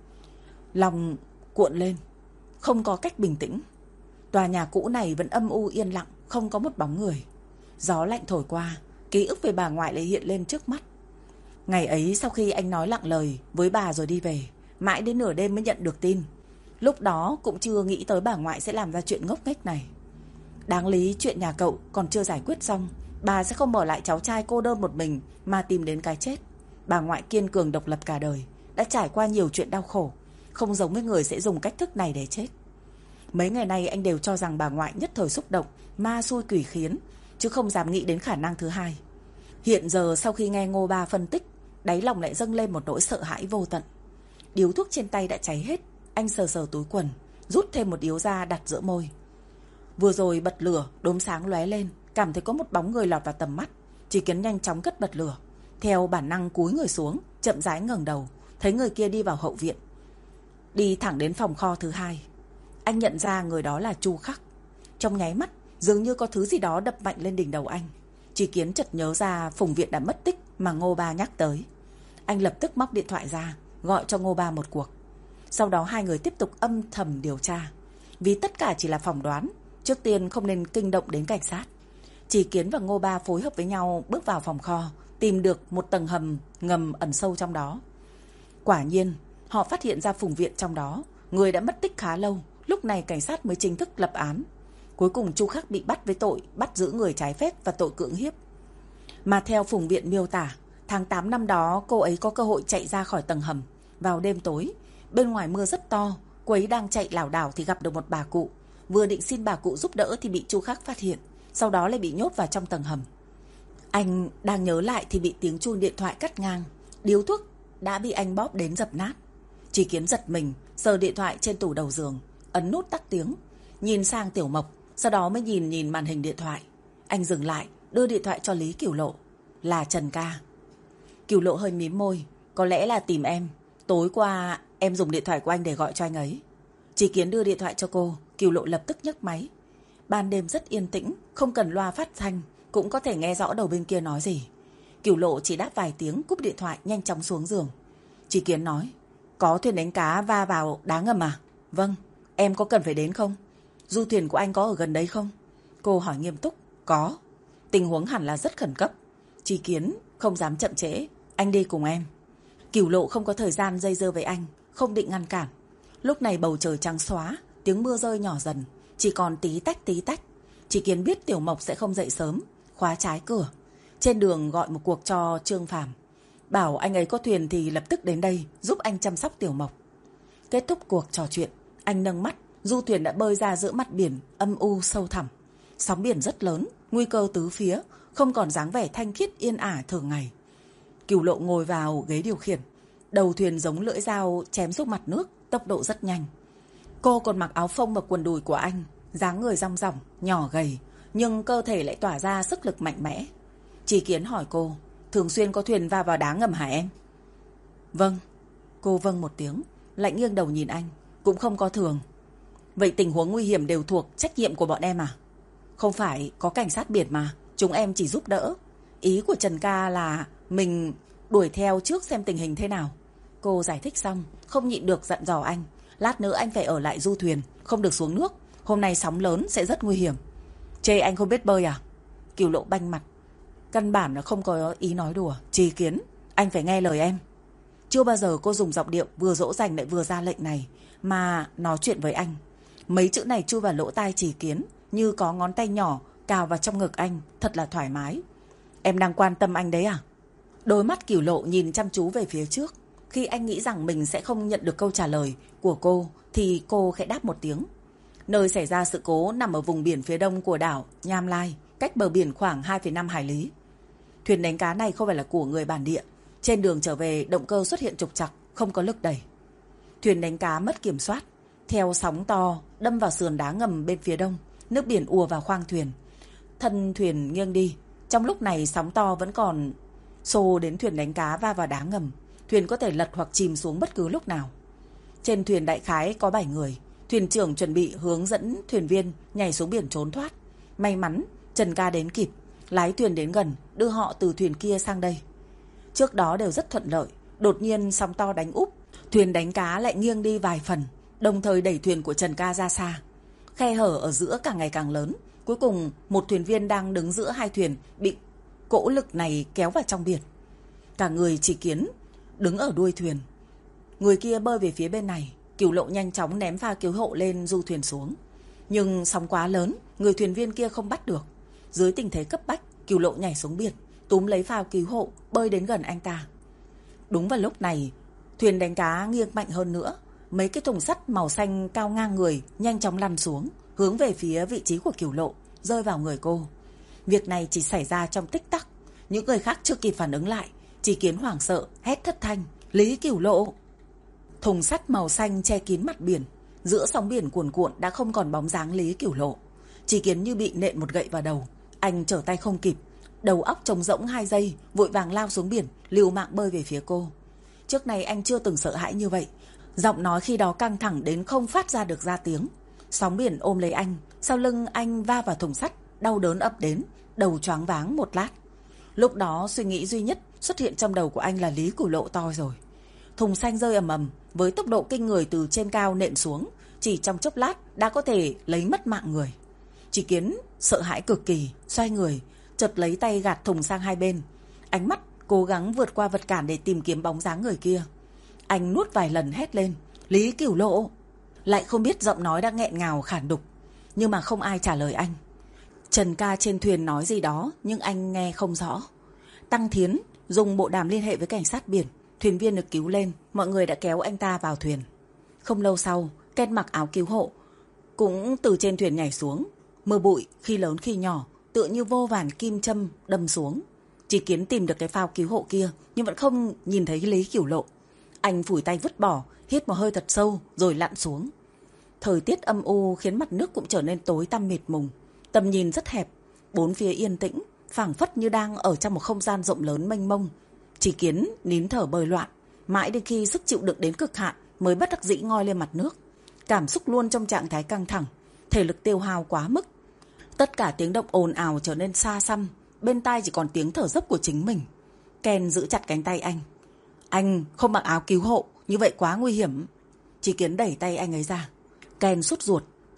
Lòng cuộn lên, không có cách bình tĩnh. Tòa nhà cũ này vẫn âm u yên lặng, không có một bóng người. Gió lạnh thổi qua, ký ức về bà ngoại lại hiện lên trước mắt. Ngày ấy sau khi anh nói lặng lời với bà rồi đi về, mãi đến nửa đêm mới nhận được tin. Lúc đó cũng chưa nghĩ tới bà ngoại sẽ làm ra chuyện ngốc nghếch này. Đáng lý chuyện nhà cậu còn chưa giải quyết xong, bà sẽ không bỏ lại cháu trai cô đơn một mình mà tìm đến cái chết. Bà ngoại kiên cường độc lập cả đời, đã trải qua nhiều chuyện đau khổ, không giống với người sẽ dùng cách thức này để chết. Mấy ngày nay anh đều cho rằng bà ngoại nhất thời xúc động, ma xui quỷ khiến, chứ không dám nghĩ đến khả năng thứ hai. Hiện giờ sau khi nghe Ngô Ba phân tích, đáy lòng lại dâng lên một nỗi sợ hãi vô tận. Điếu thuốc trên tay đã cháy hết. Anh sờ sờ túi quần, rút thêm một điếu ra đặt giữa môi. Vừa rồi bật lửa, đốm sáng lóe lên, cảm thấy có một bóng người lọt vào tầm mắt. Trí Kiến nhanh chóng cất bật lửa, theo bản năng cúi người xuống, chậm rãi ngẩng đầu, thấy người kia đi vào hậu viện, đi thẳng đến phòng kho thứ hai. Anh nhận ra người đó là Chu Khắc. Trong nháy mắt, dường như có thứ gì đó đập mạnh lên đỉnh đầu anh. Trí Kiến chợt nhớ ra Phùng Viện đã mất tích mà Ngô Ba nhắc tới. Anh lập tức móc điện thoại ra, gọi cho Ngô Ba một cuộc. Sau đó hai người tiếp tục âm thầm điều tra. Vì tất cả chỉ là phỏng đoán, trước tiên không nên kinh động đến cảnh sát. Trí Kiến và Ngô Ba phối hợp với nhau bước vào phòng kho, tìm được một tầng hầm ngầm ẩn sâu trong đó. Quả nhiên, họ phát hiện ra Phùng Viện trong đó. Người đã mất tích khá lâu, lúc này cảnh sát mới chính thức lập án. Cuối cùng Chu Khắc bị bắt với tội bắt giữ người trái phép và tội cưỡng hiếp. Mà theo Phùng Viện miêu tả, tháng tám năm đó cô ấy có cơ hội chạy ra khỏi tầng hầm. Vào đêm tối, bên ngoài mưa rất to, cô ấy đang chạy lảo đảo thì gặp được một bà cụ. Vừa định xin bà cụ giúp đỡ thì bị Chu Khắc phát hiện, sau đó lại bị nhốt vào trong tầng hầm. Anh đang nhớ lại thì bị tiếng chuông điện thoại cắt ngang. Điếu thuốc đã bị anh bóp đến dập nát. Trí Kiến giật mình, sờ điện thoại trên tủ đầu giường, ấn nút tắt tiếng, nhìn sang Tiểu Mộc, sau đó mới nhìn nhìn màn hình điện thoại. Anh dừng lại, đưa điện thoại cho Lý Cửu Lộ. Là Trần ca. Cửu Lộ hơi mím môi. Có lẽ là tìm em. Tối qua em dùng điện thoại của anh để gọi cho anh ấy. Trí Kiến đưa điện thoại cho cô. Cửu Lộ lập tức nhấc máy. Ban đêm rất yên tĩnh, không cần loa phát thanh, cũng có thể nghe rõ đầu bên kia nói gì. Cửu Lộ chỉ đáp vài tiếng, cúp điện thoại, nhanh chóng xuống giường. Trí Kiến nói. Có thuyền đánh cá va vào đá ngầm à? Vâng. Em có cần phải đến không? Du thuyền của anh có ở gần đấy không? Cô hỏi nghiêm túc. Có. Tình huống hẳn là rất khẩn cấp. Chí Kiến không dám chậm trễ. Anh đi cùng em. Cửu Lộ không có thời gian dây dưa với anh, không định ngăn cản. Lúc này bầu trời trắng xóa, tiếng mưa rơi nhỏ dần, chỉ còn tí tách tí tách. Chí Kiến biết Tiểu Mộc sẽ không dậy sớm, khóa trái cửa. Trên đường gọi một cuộc cho Trương Phàm, bảo anh ấy có thuyền thì lập tức đến đây giúp anh chăm sóc Tiểu Mộc. Kết thúc cuộc trò chuyện, anh nâng mắt, du thuyền đã bơi ra giữa mặt biển âm u sâu thẳm. Sóng biển rất lớn, nguy cơ tứ phía, không còn dáng vẻ thanh khiết yên ả thường ngày. Cửu Lộ ngồi vào ghế điều khiển, đầu thuyền giống lưỡi dao chém xuống mặt nước, tốc độ rất nhanh. Cô còn mặc áo phông và quần đùi của anh, dáng người rong ròng, nhỏ gầy, nhưng cơ thể lại tỏa ra sức lực mạnh mẽ. Chí Kiến hỏi cô, thường xuyên có thuyền va vào đá ngầm hả em? Vâng. Cô vâng một tiếng, lại nghiêng đầu nhìn anh. Cũng không có thường. Vậy tình huống nguy hiểm đều thuộc trách nhiệm của bọn em à? Không phải có cảnh sát biển mà, chúng em chỉ giúp đỡ. Ý của Trần ca là mình đuổi theo trước xem tình hình thế nào. Cô giải thích xong, không nhịn được dặn dò anh. Lát nữa anh phải ở lại du thuyền, không được xuống nước. Hôm nay sóng lớn sẽ rất nguy hiểm. Chê anh không biết bơi à? Cửu Lộ banh mặt. Căn bản là không có ý nói đùa. Chí Kiến, anh phải nghe lời em. Chưa bao giờ cô dùng giọng điệu vừa dỗ dành lại vừa ra lệnh này mà nói chuyện với anh. Mấy chữ này chui vào lỗ tai Chí Kiến như có ngón tay nhỏ cào vào trong ngực anh, thật là thoải mái. Em đang quan tâm anh đấy à? Đôi mắt Cửu Lộ nhìn chăm chú về phía trước. Khi anh nghĩ rằng mình sẽ không nhận được câu trả lời của cô thì cô khẽ đáp một tiếng. Nơi xảy ra sự cố nằm ở vùng biển phía đông của đảo Nham Lai, cách bờ biển khoảng hai phẩy năm hải lý. Thuyền đánh cá này không phải là của người bản địa. Trên đường trở về, động cơ xuất hiện trục trặc, không có lực đẩy. Thuyền đánh cá mất kiểm soát, theo sóng to đâm vào sườn đá ngầm bên phía đông. Nước biển ùa vào khoang thuyền, thân thuyền nghiêng đi. Trong lúc này sóng to vẫn còn xô đến thuyền đánh cá va vào đá ngầm. Thuyền có thể lật hoặc chìm xuống bất cứ lúc nào. Trên thuyền đại khái có bảy người. Thuyền trưởng chuẩn bị hướng dẫn thuyền viên nhảy xuống biển trốn thoát. May mắn Trần ca đến kịp, lái thuyền đến gần, đưa họ từ thuyền kia sang đây. Trước đó đều rất thuận lợi. Đột nhiên sóng to đánh úp, thuyền đánh cá lại nghiêng đi vài phần, đồng thời đẩy thuyền của Trần ca ra xa. Khe hở ở giữa càng ngày càng lớn. Cuối cùng một thuyền viên đang đứng giữa hai thuyền bị cỗ lực này kéo vào trong biển. Cả người Chí Kiến đứng ở đuôi thuyền, người kia bơi về phía bên này. Cửu Lộ nhanh chóng ném phao cứu hộ lên du thuyền xuống, nhưng sóng quá lớn, người thuyền viên kia không bắt được. Dưới tình thế cấp bách, Cửu Lộ nhảy xuống biển, túm lấy phao cứu hộ, bơi đến gần anh ta. Đúng vào lúc này, thuyền đánh cá nghiêng mạnh hơn nữa. Mấy cái thùng sắt màu xanh cao ngang người nhanh chóng lăn xuống, hướng về phía vị trí của Cửu Lộ, rơi vào người cô. Việc này chỉ xảy ra trong tích tắc. Những người khác chưa kịp phản ứng lại. Chí Kiến hoảng sợ, hét thất thanh. Lý Cửu Lộ! Thùng sắt màu xanh che kín mặt biển. Giữa sóng biển cuồn cuộn đã không còn bóng dáng Lý Cửu Lộ. Chí Kiến như bị nện một gậy vào đầu. Anh trở tay không kịp, đầu óc trống rỗng hai giây, vội vàng lao xuống biển, liều mạng bơi về phía cô. Trước này anh chưa từng sợ hãi như vậy. Giọng nói khi đó căng thẳng đến không phát ra được ra tiếng. Sóng biển ôm lấy anh, sau lưng anh va vào thùng sắt, đau đớn ập đến, đầu choáng váng một lát. Lúc đó suy nghĩ duy nhất xuất hiện trong đầu của anh là Lý Cửu Lộ to rồi. Thùng xanh rơi ầm ầm với tốc độ kinh người từ trên cao nện xuống, chỉ trong chốc lát đã có thể lấy mất mạng người. Chí Kiến sợ hãi cực kỳ, xoay người, chợt lấy tay gạt thùng sang hai bên. Ánh mắt cố gắng vượt qua vật cản để tìm kiếm bóng dáng người kia. Anh nuốt vài lần hét lên, Lý Cửu Lộ! Lại không biết giọng nói đã nghẹn ngào khản đục, nhưng mà không ai trả lời anh. Trần ca trên thuyền nói gì đó nhưng anh nghe không rõ. Tăng Thiến dùng bộ đàm liên hệ với cảnh sát biển. Thuyền viên được cứu lên, mọi người đã kéo anh ta vào thuyền. Không lâu sau, Ken mặc áo cứu hộ cũng từ trên thuyền nhảy xuống. Mưa bụi khi lớn khi nhỏ tựa như vô vàn kim châm đâm xuống. Chí Kiến tìm được cái phao cứu hộ kia nhưng vẫn không nhìn thấy Lý Cửu Lộ. Anh phủi tay vứt bỏ, hít một hơi thật sâu rồi lặn xuống. Thời tiết âm u khiến mặt nước cũng trở nên tối tăm mịt mùng. Tầm nhìn rất hẹp, bốn phía yên tĩnh, phảng phất như đang ở trong một không gian rộng lớn mênh mông. Chí Kiến nín thở bơi loạn, mãi đến khi sức chịu đựng đến cực hạn mới bất đắc dĩ ngoi lên mặt nước. Cảm xúc luôn trong trạng thái căng thẳng, thể lực tiêu hao quá mức. Tất cả tiếng động ồn ào trở nên xa xăm, bên tai chỉ còn tiếng thở dốc của chính mình. Ken giữ chặt cánh tay anh. Anh không mặc áo cứu hộ, như vậy quá nguy hiểm. Chí Kiến đẩy tay anh ấy ra. Ken sút ruột,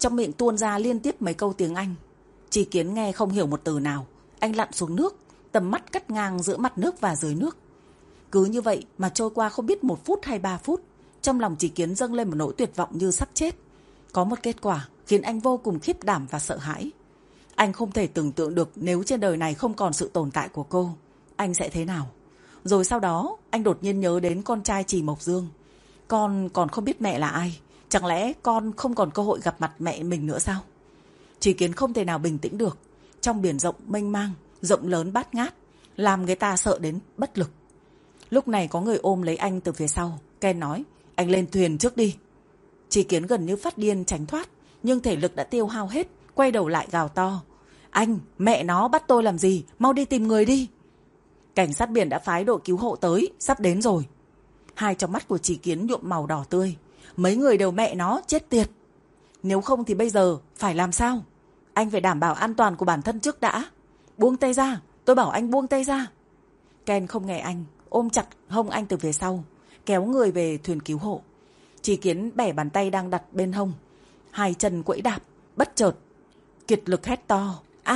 trong miệng tuôn ra liên tiếp mấy câu tiếng Anh. Chỉ Kiến nghe không hiểu một từ nào. Anh lặn xuống nước, tầm mắt cắt ngang giữa mặt nước và dưới nước. Cứ như vậy mà trôi qua không biết một phút hay ba phút. Trong lòng Chỉ Kiến dâng lên một nỗi tuyệt vọng như sắp chết. Có một kết quả khiến anh vô cùng khiếp đảm và sợ hãi. Anh không thể tưởng tượng được nếu trên đời này không còn sự tồn tại của cô, anh sẽ thế nào. Rồi sau đó anh đột nhiên nhớ đến con trai Trì Mộc Dương. Con còn không biết mẹ là ai. Chẳng lẽ con không còn cơ hội gặp mặt mẹ mình nữa sao? Chỉ Kiến không thể nào bình tĩnh được. Trong biển rộng mênh mang, rộng lớn bát ngát, làm người ta sợ đến bất lực. Lúc này có người ôm lấy anh từ phía sau. Ken nói, anh lên thuyền trước đi. Chỉ Kiến gần như phát điên tránh thoát, nhưng thể lực đã tiêu hao hết. Quay đầu lại gào to, anh, mẹ nó bắt tôi làm gì, mau đi tìm người đi. Cảnh sát biển đã phái đội cứu hộ tới, sắp đến rồi. Hai trong mắt của Chỉ Kiến nhuộm màu đỏ tươi. Mấy người đều mẹ nó chết tiệt. Nếu không thì bây giờ phải làm sao? Anh phải đảm bảo an toàn của bản thân trước đã. Buông tay ra, tôi bảo anh buông tay ra. Ken không nghe anh, ôm chặt hông anh từ phía sau, kéo người về thuyền cứu hộ. Chỉ Kiến bẻ bàn tay đang đặt bên hông, hai chân quẫy đạp, bất chợt kiệt lực hét to,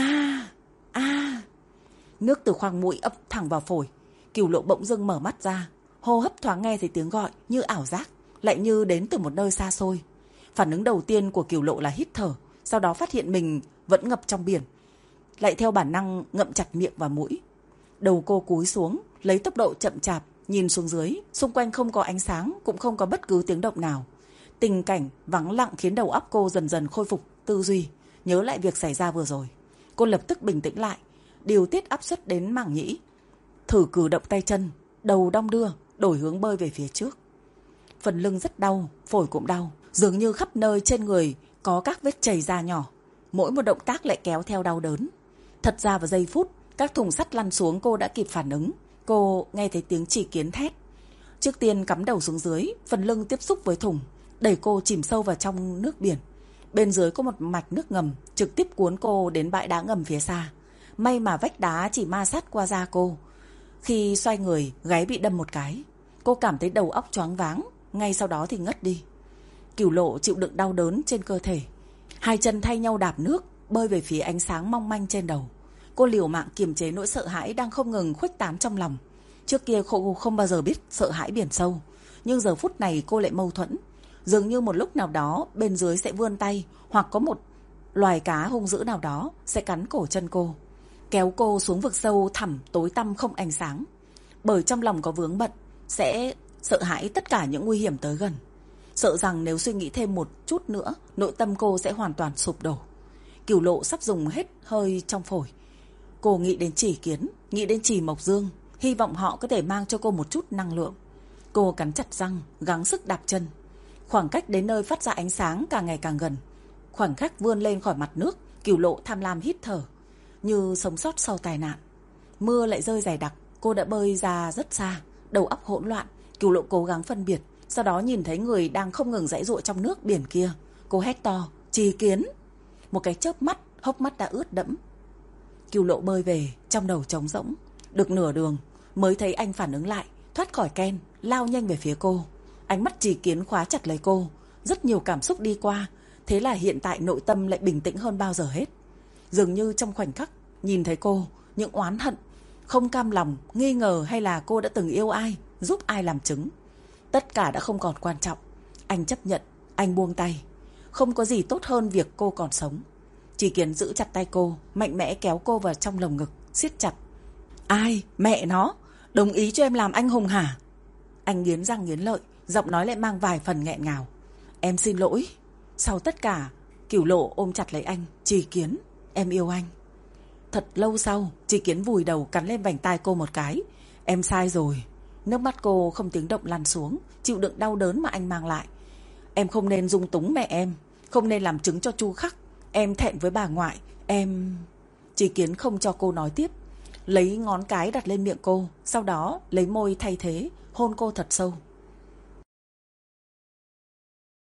a a. Nước từ khoang mũi ập thẳng vào phổi. Cửu Lộ bỗng dưng mở mắt ra, hô hấp thoáng nghe thấy tiếng gọi như ảo giác, lại như đến từ một nơi xa xôi. Phản ứng đầu tiên của Cửu Lộ là hít thở, sau đó phát hiện mình vẫn ngập trong biển, lại theo bản năng ngậm chặt miệng và mũi. Đầu cô cúi xuống, lấy tốc độ chậm chạp, nhìn xuống dưới, xung quanh không có ánh sáng, cũng không có bất cứ tiếng động nào. Tình cảnh vắng lặng khiến đầu óc cô dần dần khôi phục tư duy, nhớ lại việc xảy ra vừa rồi. Cô lập tức bình tĩnh lại, điều tiết áp suất đến màng nhĩ, thử cử động tay chân, đầu đong đưa, đổi hướng bơi về phía trước. Phần lưng rất đau, phổi cũng đau, dường như khắp nơi trên người có các vết chảy da nhỏ. Mỗi một động tác lại kéo theo đau đớn. Thật ra vào giây phút các thùng sắt lăn xuống cô đã kịp phản ứng. Cô nghe thấy tiếng Chỉ Kiến thét. Trước tiên cắm đầu xuống dưới, phần lưng tiếp xúc với thùng, đẩy cô chìm sâu vào trong nước biển. Bên dưới có một mạch nước ngầm trực tiếp cuốn cô đến bãi đá ngầm phía xa. May mà vách đá chỉ ma sát qua da cô. Khi xoay người, gáy bị đâm một cái. Cô cảm thấy đầu óc choáng váng, ngay sau đó thì ngất đi. Cửu Lộ chịu đựng đau đớn trên cơ thể, hai chân thay nhau đạp nước, bơi về phía ánh sáng mong manh trên đầu. Cô liều mạng kiềm chế nỗi sợ hãi đang không ngừng khuếch tán trong lòng. Trước kia cô không bao giờ biết sợ hãi biển sâu, nhưng giờ phút này cô lại mâu thuẫn. Dường như một lúc nào đó bên dưới sẽ vươn tay, hoặc có một loài cá hung dữ nào đó sẽ cắn cổ chân cô, kéo cô xuống vực sâu thẳm tối tăm không ánh sáng. Bởi trong lòng có vướng bận, sẽ sợ hãi tất cả những nguy hiểm tới gần. Sợ rằng nếu suy nghĩ thêm một chút nữa, nội tâm cô sẽ hoàn toàn sụp đổ. Cửu Lộ sắp dùng hết hơi trong phổi. Cô nghĩ đến Chỉ Kiến, nghĩ đến Trì Mộc Dương, hy vọng họ có thể mang cho cô một chút năng lượng. Cô cắn chặt răng, gắng sức đạp chân. Khoảng cách đến nơi phát ra ánh sáng càng ngày càng gần. Khoảnh khắc vươn lên khỏi mặt nước, Cửu Lộ tham lam hít thở, như sống sót sau tai nạn. Mưa lại rơi dày đặc, cô đã bơi ra rất xa, đầu óc hỗn loạn. Cửu Lộ cố gắng phân biệt, sau đó nhìn thấy người đang không ngừng giãy giụa trong nước biển kia. Cô hét to, Chỉ Kiến. Một cái chớp mắt, hốc mắt đã ướt đẫm. Cửu Lộ bơi về, trong đầu trống rỗng. Được nửa đường mới thấy anh phản ứng lại, thoát khỏi Ken, lao nhanh về phía cô. Ánh mắt Chỉ Kiến khóa chặt lấy cô. Rất nhiều cảm xúc đi qua, thế là hiện tại nội tâm lại bình tĩnh hơn bao giờ hết. Dường như trong khoảnh khắc nhìn thấy cô, những oán hận, không cam lòng, nghi ngờ hay là cô đã từng yêu ai, giúp ai làm chứng, tất cả đã không còn quan trọng. Anh chấp nhận, anh buông tay. Không có gì tốt hơn việc cô còn sống. Chỉ Kiến giữ chặt tay cô, mạnh mẽ kéo cô vào trong lồng ngực, siết chặt. Ai? Mẹ nó? Đồng ý cho em làm anh hùng hả? Anh nghiến răng nghiến lợi, giọng nói lại mang vài phần nghẹn ngào. Em xin lỗi. Sau tất cả, Cửu Lộ ôm chặt lấy anh. Chỉ Kiến, em yêu anh. Thật lâu sau, Chỉ Kiến vùi đầu cắn lên vành tai cô một cái. Em sai rồi. Nước mắt cô không tiếng động lăn xuống, chịu đựng đau đớn mà anh mang lại. Em không nên dung túng mẹ em, không nên làm chứng cho Chu Khắc. Em thẹn với bà ngoại, em... Chỉ Kiến không cho cô nói tiếp, lấy ngón cái đặt lên miệng cô, sau đó lấy môi thay thế, hôn cô thật sâu.